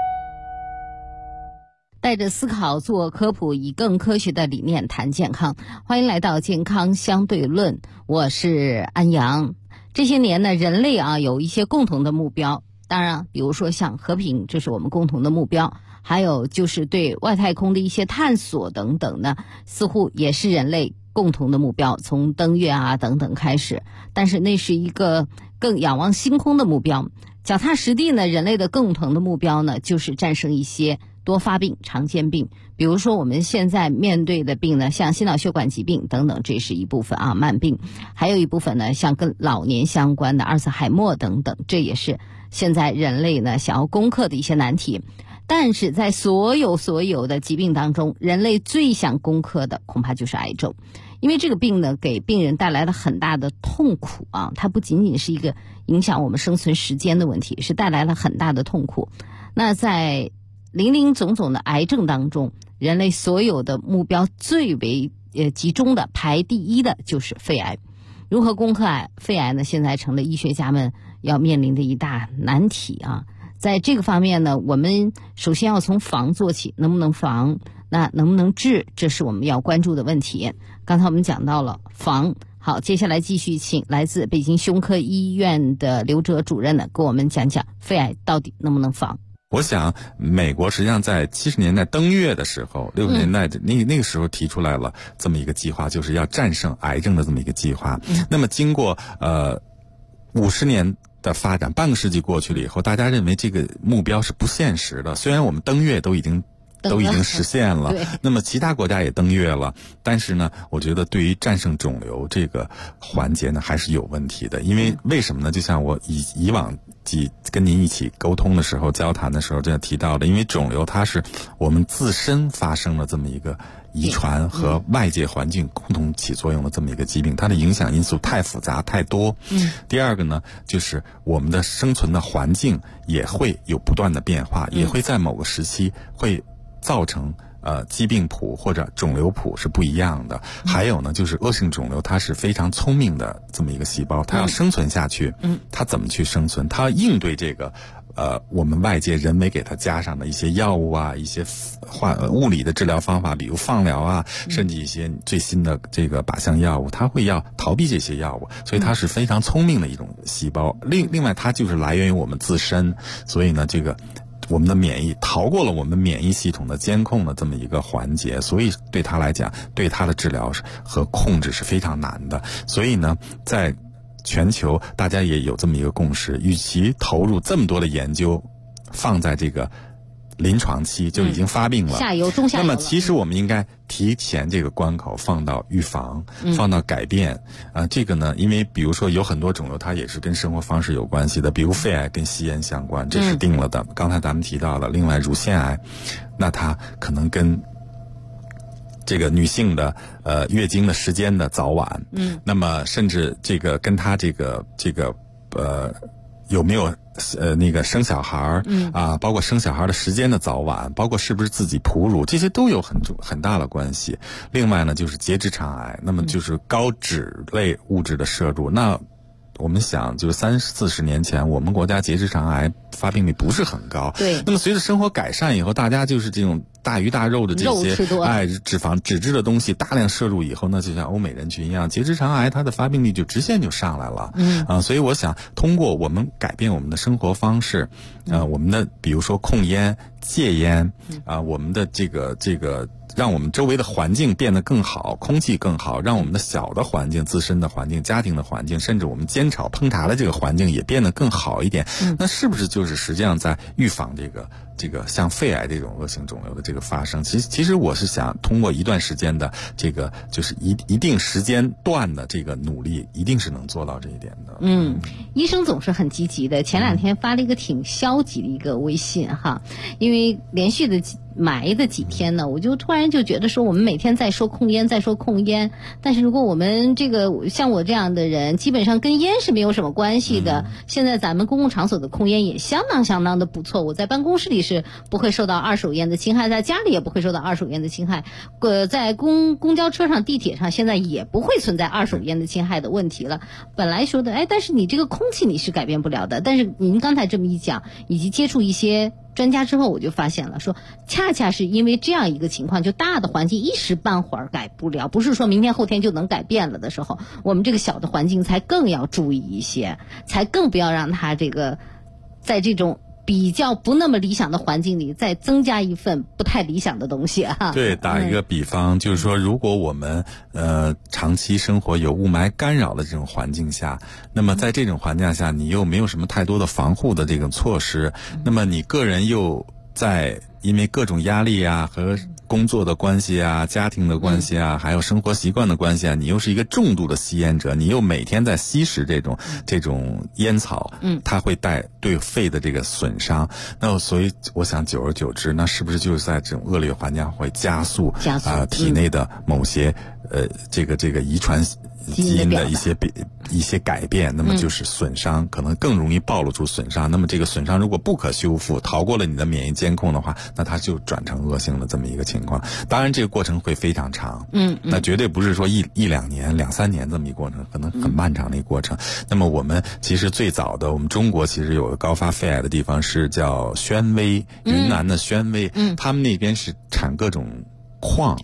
带着思考做科普，以更科学的理念谈健康。欢迎来到健康相对论，我是安阳。这些年呢，人类有一些共同的目标，当然比如说像和平，这是我们共同的目标，还有就是对外太空的一些探索等等呢，似乎也是人类共同的目标，从登月等等开始。但是那是一个更仰望星空的目标。脚踏实地呢，人类的共同的目标呢，就是战胜一些多发病、常见病，比如说我们现在面对的病呢，像心脑血管疾病等等，这是一部分慢病，还有一部分呢，像跟老年相关的阿尔茨海默等等，这也是现在人类呢想要攻克的一些难题。但是在所有的疾病当中，人类最想攻克的恐怕就是癌症，因为这个病呢给病人带来了很大的痛苦它不仅仅是一个影响我们生存时间的问题，是带来了很大的痛苦。那在林林总总的癌症当中，人类所有的目标最为集中的排第一的就是肺癌。如何攻克肺癌呢？现在成了医学家们要面临的一大难题在这个方面呢，我们首先要从防做起，能不能防，那能不能治，这是我们要关注的问题。刚才我们讲到了防好，接下来继续请来自北京胸科医院的刘哲主任呢，给我们讲讲肺癌到底能不能防。 我想美国实际上在70年代登月的时候，60年代的那个时候提出来了这么一个计划，就是要战胜癌症的这么一个计划。那么经过50年的发展，半个世纪过去了以后，大家认为这个目标是不现实的。虽然我们登月都已经实现了，那么其他国家也登月了，但是呢，我觉得对于战胜肿瘤这个环节呢，还是有问题的。因为为什么呢？就像我以往跟您一起沟通的时候、交谈的时候这样提到的，因为肿瘤它是我们自身发生了这么一个遗传和外界环境共同起作用的这么一个疾病，它的影响因素太复杂太多。第二个呢，就是我们的生存的环境也会有不断的变化，也会在某个时期会造成疾病谱或者肿瘤谱是不一样的。还有呢，就是恶性肿瘤它是非常聪明的这么一个细胞，它要生存下去，它怎么去生存？它要应对这个我们外界人为给它加上的一些药物啊，一些物理的治疗方法，比如放疗啊，甚至一些最新的这个靶向药物，它会要逃避这些药物，所以它是非常聪明的一种细胞。另外，它就是来源于我们自身，所以呢，这个我们的免疫逃过了我们免疫系统的监控的这么一个环节，所以对它来讲，对它的治疗和控制是非常难的。所以呢，在全球大家也有这么一个共识，与其投入这么多的研究放在这个临床期就已经发病了， 下游中下游了， 那么其实我们应该提前这个关口放到预防，放到改变这个呢，因为比如说有很多肿瘤它也是跟生活方式有关系的，比如肺癌跟吸烟相关，这是定了的。刚才咱们提到了，另外乳腺癌，那它可能跟这个女性的月经的时间的早晚，那么甚至这个跟她这个有没有那个生小孩包括生小孩的时间的早晚，包括是不是自己哺乳，这些都有很大的关系。另外呢，就是结直肠癌，那么就是高脂类物质的摄入。那我们想，就是30-40年前，我们国家结直肠癌发病率不是很高。 对。 那么随着生活改善以后，大家就是这种大鱼大肉的这些脂肪、脂质的东西大量摄入以后，那就像欧美人群一样，结直肠癌它的发病率就直线就上来了。所以我想通过我们改变我们的生活方式，我们的比如说控烟、戒烟，我们的这个让我们周围的环境变得更好，空气更好，让我们的小的环境、自身的环境、家庭的环境，甚至我们煎炒烹炸的这个环境也变得更好一点。那是不是就是实际上在预防这个像肺癌这种恶性肿瘤的这个发生？其实我是想通过一段时间的这个就是一定时间段的这个努力，一定是能做到这一点的。 医生总是很积极的。前2天发了一个挺消极的一个微信哈，因为连续的埋的几天呢，我就突然就觉得说，我们每天在说控烟，但是如果我们这个像我这样的人，基本上跟烟是没有什么关系的。现在咱们公共场所的控烟也相当的不错，我在办公室里是不会受到二手烟的侵害，在家里也不会受到二手烟的侵害，在公交车上、地铁上现在也不会存在二手烟的侵害的问题了。本来说的，但是你这个空气你是改变不了的。但是您刚才这么一讲，以及接触一些专家之后，我就发现了，说恰恰是因为这样一个情况，就大的环境一时半会儿改不了，不是说明天后天就能改变了的时候，我们这个小的环境才更要注意一些，才更不要让它这个在这种比较不那么理想的环境里再增加一份不太理想的东西啊。 对，打一个比方，就是说如果我们长期生活有雾霾干扰的这种环境下，那么在这种环境下你又没有什么太多的防护的这种措施，那么你个人又在因为各种压力啊和工作的关系啊、家庭的关系啊，还有生活习惯的关系啊，你又是一个重度的吸烟者，你又每天在吸食这种烟草，它会带对肺的这个损伤。那所以我想久而久之，那是不是就是在这种恶劣环境会加速体内的某些这个遗传基因的一些改变，那么就是损伤，可能更容易暴露出损伤。那么这个损伤如果不可修复，逃过了你的免疫监控的话，那它就转成恶性的这么一个情况。当然这个过程会非常长，那绝对不是说一两年、2-3年这么一个过程，可能很漫长的一个过程。那么我们其实最早的，我们中国其实有个高发肺癌的地方是叫宣威，云南的宣威，他们那边是产各种矿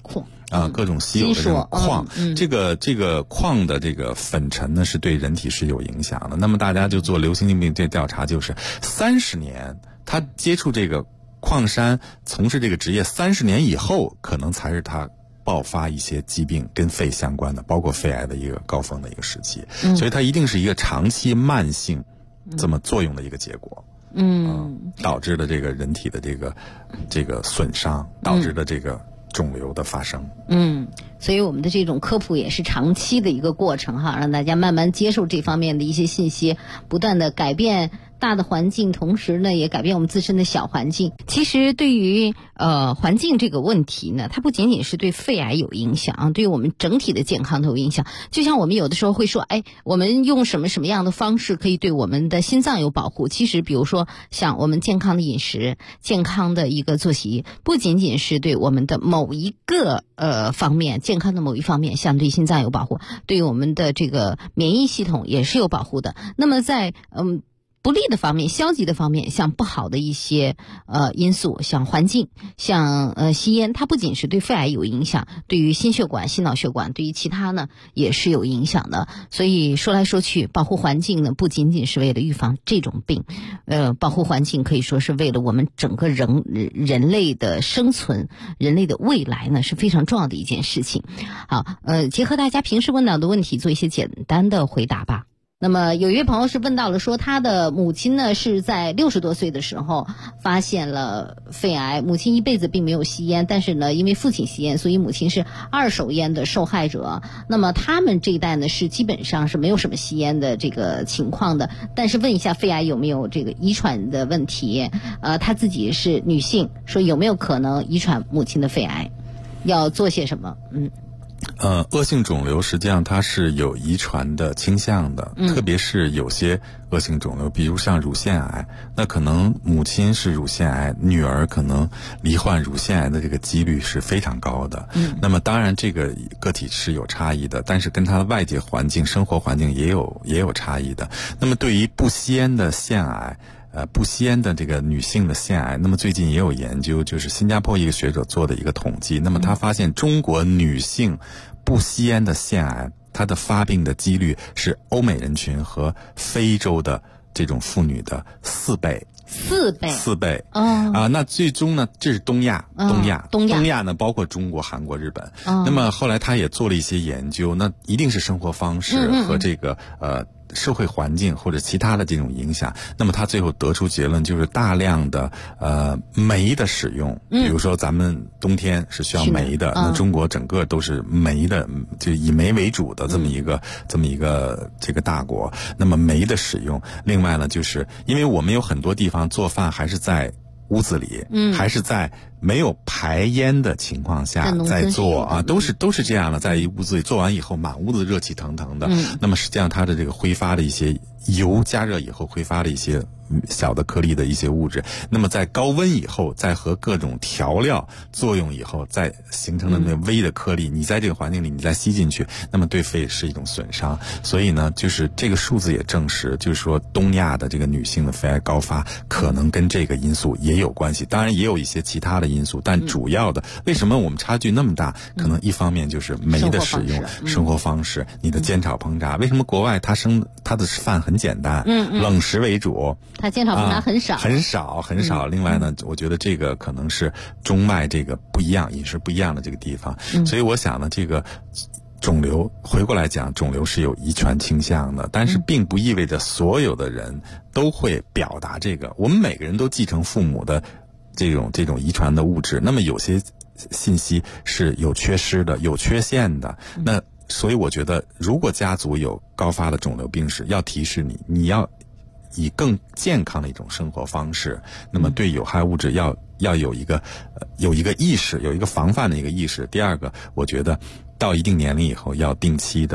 各种稀有的这种矿，这个矿的这个粉尘呢是对人体是有影响的。那么大家就做流行性病这调查，就是30年他接触这个矿山，从事这个职业30年以后，可能才是他爆发一些疾病跟肺相关的，包括肺癌的一个高峰的一个时期。所以它一定是一个长期慢性这么作用的一个结果。导致的这个人体的这个损伤，导致的这个肿瘤的发生。 所以我们的这种科普也是长期的一个过程哈，让大家慢慢接受这方面的一些信息，不断的改变大的环境，同时呢也改变我们自身的小环境。其实对于环境这个问题呢，它不仅仅是对肺癌有影响，对于我们整体的健康都有影响。就像我们有的时候会说，我们用什么样的方式可以对我们的心脏有保护？其实比如说像我们健康的饮食，健康的一个作息，不仅仅是对我们的某一个方面，健康的某一方面像对心脏有保护，对于我们的这个免疫系统也是有保护的。那么在不利的方面，消极的方面，像不好的一些因素，像环境，像吸烟，它不仅是对肺癌有影响，对于心血管、心脑血管，对于其他呢也是有影响的。所以说来说去，保护环境呢不仅仅是为了预防这种病，保护环境可以说是为了我们整个人类的生存、人类的未来呢是非常重要的一件事情。好，结合大家平时问到的问题，做一些简单的回答吧。那么有一位朋友是问到了说，他的母亲呢是在60多岁的时候发现了肺癌，母亲一辈子并没有吸烟，但是呢因为父亲吸烟，所以母亲是二手烟的受害者。那么他们这一代呢是基本上是没有什么吸烟的这个情况的，但是问一下肺癌有没有这个遗传的问题，他自己是女性，说有没有可能遗传母亲的肺癌，要做些什么？ 恶性肿瘤实际上它是有遗传的倾向的，特别是有些恶性肿瘤，比如像乳腺癌，那可能母亲是乳腺癌，女儿可能罹患乳腺癌的这个几率是非常高的。那么当然这个个体是有差异的，但是跟它的外界环境、生活环境也有差异的。那么对于不吸烟的腺癌，不吸烟的这个女性的腺癌，那么最近也有研究，就是新加坡一个学者做的一个统计，那么他发现中国女性不吸烟的腺癌，它的发病的几率是欧美人群和非洲的这种妇女的4倍。4倍那最终呢，这是东亚呢，包括中国、韩国、日本。那么后来他也做了一些研究，那一定是生活方式和这个社会环境或者其他的这种影响。那么他最后得出结论，就是大量的煤的使用，比如说咱们冬天是需要煤的，那中国整个都是煤的，就以煤为主的这么一个这个大国。那么煤的使用，另外呢，就是因为我们有很多地方做饭还是在屋子里，还是在没有排烟的情况下在做都是这样的，在屋子里做完以后，满屋子热气腾腾的。那么实际上它的这个挥发的一些油加热以后挥发的一些小的颗粒的一些物质，那么在高温以后，再和各种调料作用以后，再形成的那微的颗粒，你在这个环境里你再吸进去，那么对肺是一种损伤。所以呢，就是这个数字也证实，就是说东亚的这个女性的肺癌高发可能跟这个因素也有关系，当然也有一些其他的因素，但主要的为什么我们差距那么大，可能一方面就是煤的使用、生活方式，你的煎炒烹炸。为什么国外它的饭很简单，冷食为主， 它煎炒烹炸很少。 另外呢，我觉得这个可能是中外这个不一样，饮食不一样的这个地方。所以我想呢，这个肿瘤回过来讲，肿瘤是有遗传倾向的，但是并不意味着所有的人都会表达这个。我们每个人都继承父母的这种遗传的物质，那么有些信息是有缺失的、有缺陷的。那所以我觉得，如果家族有高发的肿瘤病史，要提示你要以更健康的一种生活方式，那么对有害物质要有一个意识，有一个防范的一个意识。第二个，我觉得到一定年龄以后要定期的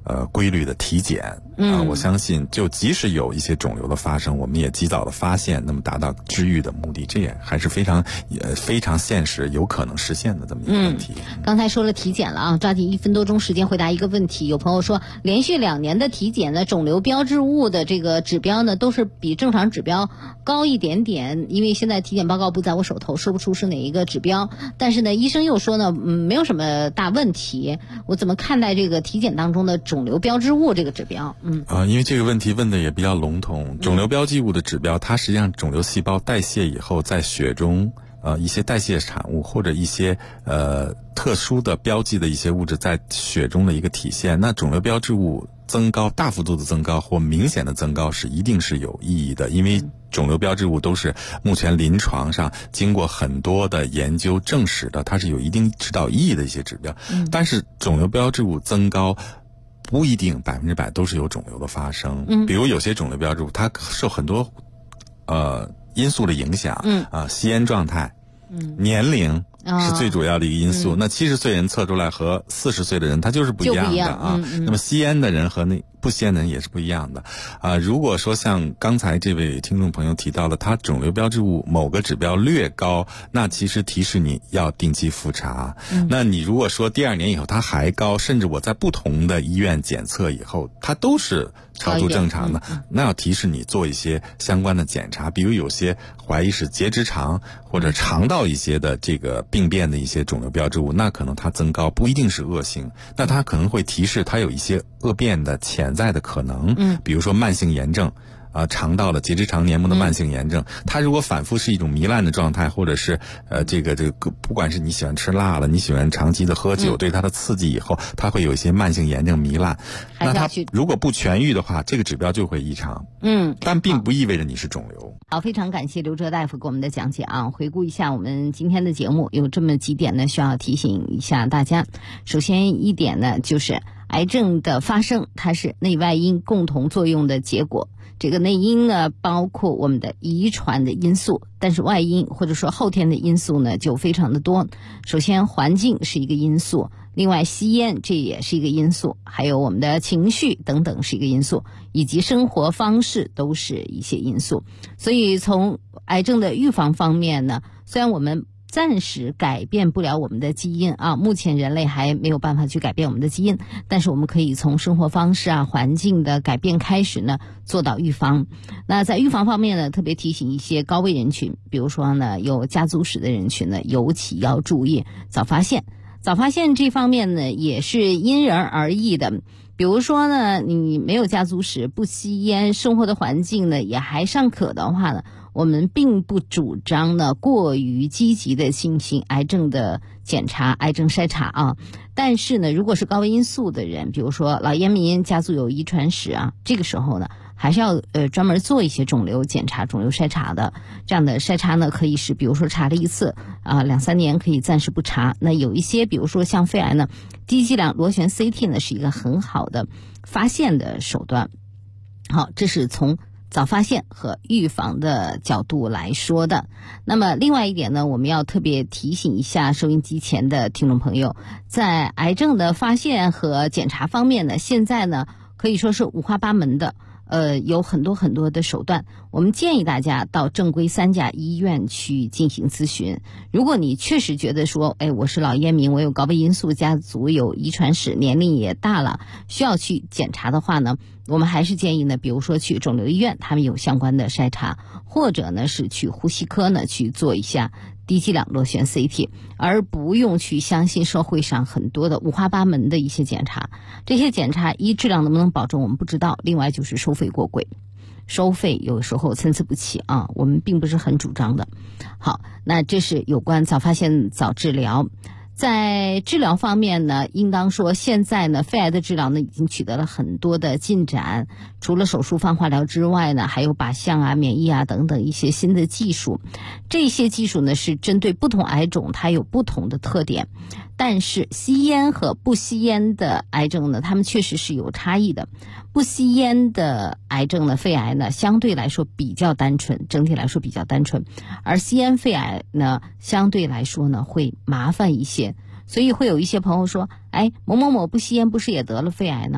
规律的体检。我相信就即使有一些肿瘤的发生，我们也及早的发现，那么达到治愈的目的，这也还是非常现实，有可能实现的这么一个问题。 刚才说了体检了啊，抓紧1分多钟时间回答一个问题。有朋友说，连续2年的体检呢，肿瘤标志物的这个指标呢，都是比正常指标高一点点，因为现在体检报告不在我手头，说不出是哪一个指标。但是呢，医生又说呢，没有什么大问题。我怎么看待这个体检当中的肿瘤标志物这个指标？ 因为这个问题问的也比较笼统。肿瘤标记物的指标，它实际上肿瘤细胞代谢以后，在血中一些代谢产物或者一些特殊的标记的一些物质在血中的一个体现。那肿瘤标志物增高，大幅度的增高或明显的增高是一定是有意义的，因为肿瘤标志物都是目前临床上经过很多的研究证实的，它是有一定指导意义的一些指标。但是肿瘤标志物增高不一定100%都是有肿瘤的发生。比如有些肿瘤标志物它受很多因素的影响，吸烟状态，年龄是最主要的一个因素。那70岁人测出来和40岁的人他就是不一样的啊。那么吸烟的人和不吸烟的人也是不一样的如果说像刚才这位听众朋友提到的，他肿瘤标志物某个指标略高，那其实提示你要定期复查。那你如果说第2年以后它还高，甚至我在不同的医院检测以后它都是超出正常的，那要提示你做一些相关的检查，比如有些怀疑是结直肠或者肠道一些的这个病变的一些肿瘤标志物，那可能它增高不一定是恶性，那它可能会提示它有一些恶变的潜在的可能。比如说慢性炎症肠道的结直肠黏膜的慢性炎症，它如果反复是一种糜烂的状态，或者是这个不管是你喜欢吃辣了，你喜欢长期的喝酒，对它的刺激以后，它会有一些慢性炎症糜烂。那它如果不痊愈的话，这个指标就会异常。但并不意味着你是肿瘤。 好，非常感谢刘哲大夫给我们的讲解啊！回顾一下我们今天的节目，有这么几点呢，需要提醒一下大家。首先一点呢，就是癌症的发生，它是内外因共同作用的结果。这个内因呢，包括我们的遗传的因素，但是外因或者说后天的因素呢，就非常的多。首先环境是一个因素，另外吸烟这也是一个因素，还有我们的情绪等等是一个因素，以及生活方式都是一些因素。所以从癌症的预防方面呢，虽然我们暂时改变不了我们的基因目前人类还没有办法去改变我们的基因，但是我们可以从生活方式环境的改变开始呢，做到预防。那在预防方面呢，特别提醒一些高危人群，比如说呢有家族史的人群呢，尤其要注意早发现。早发现这方面呢，也是因人而异的。比如说呢，你没有家族史，不吸烟，生活的环境呢也还尚可的话呢，我们并不主张呢过于积极的进行癌症的检查、癌症筛查但是呢，如果是高危因素的人，比如说老烟民、家族有遗传史这个时候呢，还是要专门做一些肿瘤检查、肿瘤筛查的。这样的筛查呢，可以是比如说查了一次2-3年可以暂时不查。那有一些比如说像肺癌呢，低剂量螺旋 CT 呢是一个很好的发现的手段。好，这是从早发现和预防的角度来说的。那么另外一点呢，我们要特别提醒一下收音机前的听众朋友，在癌症的发现和检查方面呢，现在呢可以说是五花八门的。有很多很多的手段，我们建议大家到正规3家医院去进行咨询。如果你确实觉得说，我是老烟民，我有高危因素，家族有遗传史，年龄也大了，需要去检查的话呢，我们还是建议呢，比如说去肿瘤医院，他们有相关的筛查，或者呢是去呼吸科呢去做一下低剂量螺旋 CT， 而不用去相信社会上很多的五花八门的一些检查。这些检查一质量能不能保证我们不知道，另外就是收费过贵，收费有时候参差不齐我们并不是很主张的。好，那这是有关早发现早治疗。在治疗方面呢，应当说现在呢，肺癌的治疗呢已经取得了很多的进展。除了手术放化疗之外呢，还有靶向免疫等等一些新的技术。这些技术呢是针对不同癌种，它有不同的特点。但是吸烟和不吸烟的癌症呢，它们确实是有差异的。不吸烟的癌症呢，肺癌呢相对来说比较单纯，整体来说比较单纯，而吸烟肺癌呢相对来说呢会麻烦一些。所以会有一些朋友说，某某某不吸烟，不是也得了肺癌呢？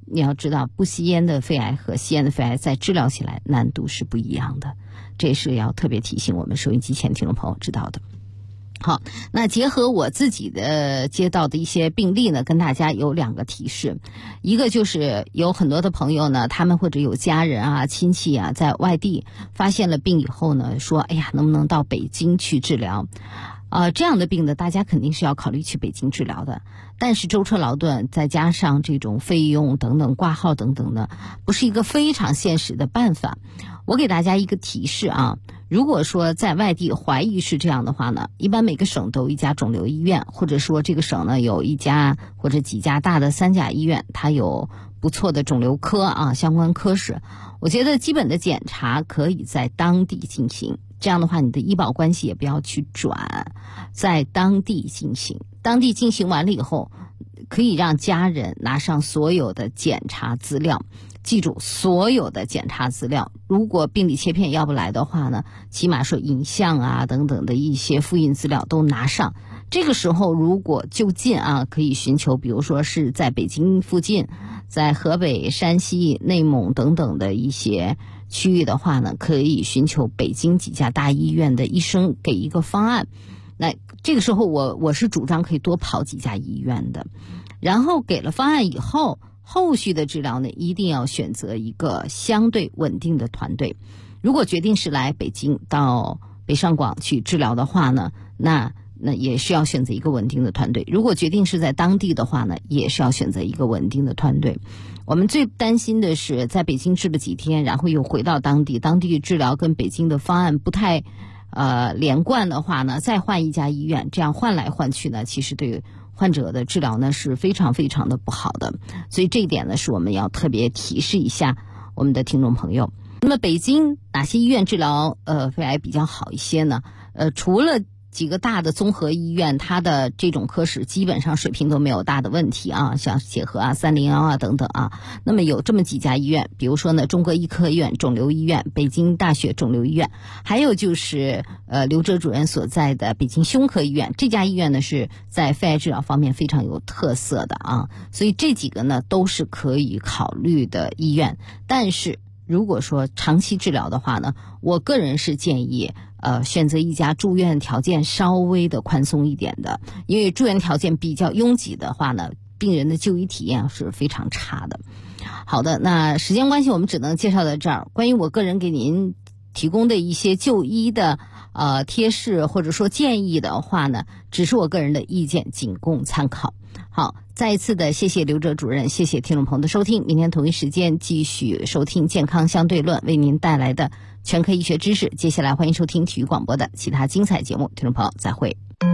你要知道不吸烟的肺癌和吸烟的肺癌在治疗起来难度是不一样的，这是要特别提醒我们收音机前听众朋友知道的。好，那结合我自己的接到的一些病例呢，跟大家有2个提示。一个就是有很多的朋友呢，他们或者有家人啊、亲戚啊在外地发现了病以后呢，说哎呀，能不能到北京去治疗？这样的病呢，大家肯定是要考虑去北京治疗的。但是舟车劳顿，再加上这种费用等等、挂号等等呢，不是一个非常现实的办法。我给大家一个提示啊，如果说在外地怀疑是这样的话呢，一般每个省都有一家肿瘤医院，或者说这个省呢有一家或者几家大的3甲医院，它有不错的肿瘤科啊相关科室。我觉得基本的检查可以在当地进行，这样的话你的医保关系也不要去转，在当地进行。当地进行完了以后，可以让家人拿上所有的检查资料，记住所有的检查资料，如果病理切片要不来的话呢，起码说影像啊等等的一些复印资料都拿上。这个时候如果就近啊，可以寻求比如说是在北京附近，在河北、山西、内蒙等等的一些区域的话呢，可以寻求北京几家大医院的医生给一个方案。那这个时候我是主张可以多跑几家医院的，然后给了方案以后，后续的治疗呢，一定要选择一个相对稳定的团队。如果决定是来北京到北上广去治疗的话呢，那也是要选择一个稳定的团队。如果决定是在当地的话呢，也是要选择一个稳定的团队。我们最担心的是在北京治了几天，然后又回到当地治疗跟北京的方案不太连贯的话呢，再换一家医院，这样换来换去呢，其实对患者的治疗呢是非常非常的不好的。所以这一点呢是我们要特别提示一下我们的听众朋友。那么北京哪些医院治疗肺癌比较好一些呢？除了几个大的综合医院，它的这种科室基本上水平都没有大的问题啊，像协和啊、301啊等等啊。那么有这么几家医院，比如说呢，中国医科医院、肿瘤医院、北京大学肿瘤医院，还有就是刘哲主任所在的北京胸科医院。这家医院呢是在肺癌治疗方面非常有特色的啊，所以这几个呢都是可以考虑的医院。但是如果说长期治疗的话呢，我个人是建议选择一家住院条件稍微的宽松一点的，因为住院条件比较拥挤的话呢，病人的就医体验是非常差的。好的，那时间关系我们只能介绍到这儿。关于我个人给您提供的一些就医的贴士或者说建议的话呢，只是我个人的意见，仅供参考。好，再一次的谢谢刘哲主任，谢谢听众朋友的收听。明天同一时间继续收听健康相对论为您带来的全科医学知识。接下来欢迎收听体育广播的其他精彩节目，听众朋友再会。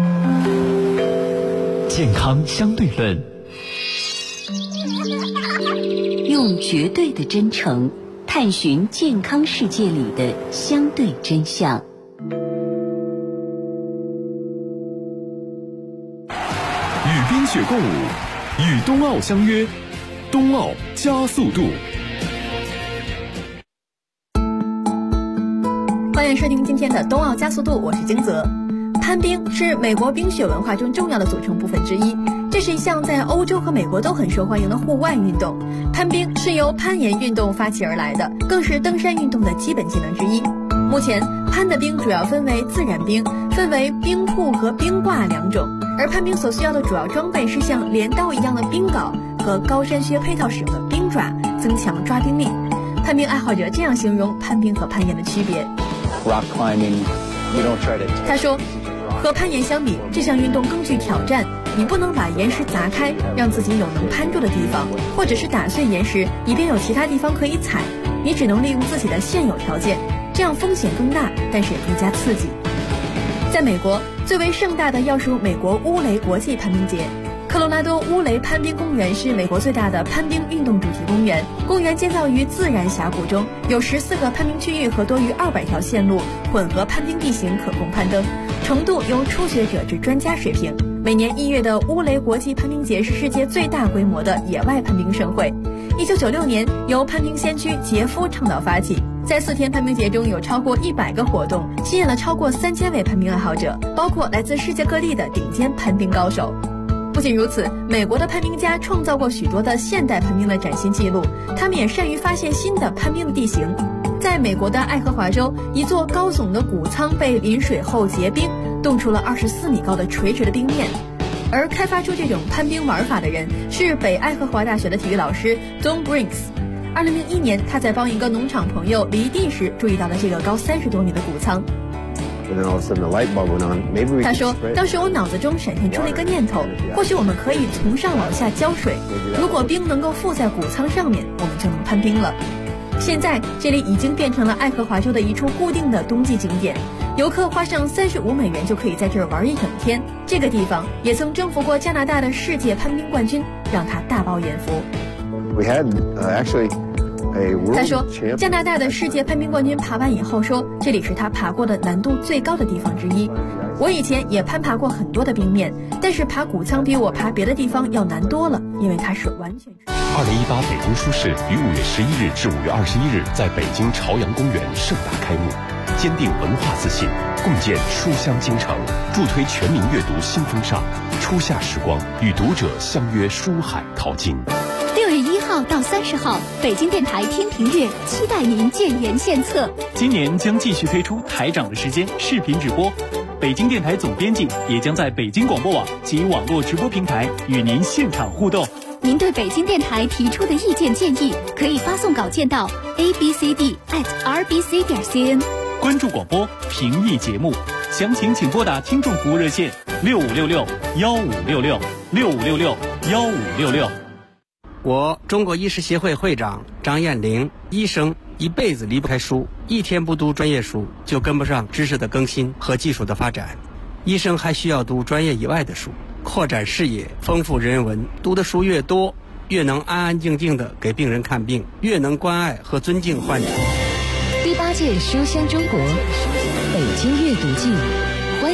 健康相对论， 用绝对的真诚探寻健康世界里的相对真相。 与冰雪共舞，与冬奥相约，冬奥加速度。 欢迎收听今天的冬奥加速度，我是金泽。攀冰是美国冰雪文化中重要的组成部分之一，这是一项在欧洲和美国都很受欢迎的户外运动。攀冰是由攀岩运动发起而来的，更是登山运动的基本技能之一。目前攀的冰主要分为自然冰，分为冰瀑和冰挂两种，而攀冰所需要的主要装备是像镰刀一样的冰镐和高山靴配套使用的冰爪，增强抓冰力。攀冰爱好者这样形容攀冰和攀岩的区别。 Rock climbing, you don't try to... 他说，和攀岩相比，这项运动更具挑战。你不能把岩石砸开，让自己有能攀住的地方，或者是打碎岩石，以便有其他地方可以踩。你只能利用自己的现有条件，这样风险更大，但是也更加刺激。在美国，最为盛大的要数美国乌雷国际攀冰节。科罗拉多乌雷攀冰公园是美国最大的攀冰运动主题公园。公园建造于自然峡谷中，有14个攀冰区域和多于200条线路，混合攀冰地形可供攀登，程度由初学者至专家水平。每年1月的乌雷国际攀冰节是世界最大规模的野外攀冰盛会。1996年由攀冰先驱杰夫倡导发起，在4天攀冰节中有超过100个活动，吸引了超过3000位攀冰爱好者，包括来自世界各地的顶尖攀冰高手。 不仅如此，美国的攀冰家创造过许多的现代攀冰的崭新纪录，他们也善于发现新的攀冰的地形。在美国的爱荷华州，一座高耸的谷仓被淋水后结冰，冻出了24米高的垂直的冰面。而开发出这种攀冰玩法的人是北爱荷华大学的体育老师 Don Brinks。2001年，他在帮一个农场朋友犁地时注意到了这个高30多米的谷仓。他说，当时我脑子中闪现出了一个念头，或许我们可以从上往下浇水，如果冰能够附在谷仓上面，我们就能攀冰了。现在这里已经变成了爱荷华州的一处固定的冬季景点，游客花上35美元就可以在这儿玩一整天。这个地方也曾征服过加拿大的世界攀冰冠军，让他大饱眼福。他说，加拿大的世界攀冰冠军爬完以后说，这里是他爬过的难度最高的地方之一。我以前也攀爬过很多的冰面，但是爬谷仓比我爬别的地方要难多了，因为它是完全。 2018北京书市于5月11日至5月21日在北京朝阳公园盛大开幕，坚定文化自信，共建书香京城，助推全民阅读新风尚。初夏时光，与读者相约书海淘金。 6月1号到30号，北京电台天平月期待您建言献策。 今年将继续推出台长的时间视频直播，北京电台总编辑也将在北京广播网及网络直播平台与您现场互动。 您对北京电台提出的意见建议，可以发送稿件到 abcd@rbc.cn。 关注广播，评议节目，详情请拨打听众服务热线6566-1566，6566-1566。 我中国医师协会会长张彦玲，医生一辈子离不开书，一天不读专业书就跟不上知识的更新和技术的发展。医生还需要读专业以外的书，扩展视野，丰富人文。读的书越多，越能安安静静地给病人看病，越能关爱和尊敬患者。 第8届书香中国北京阅读季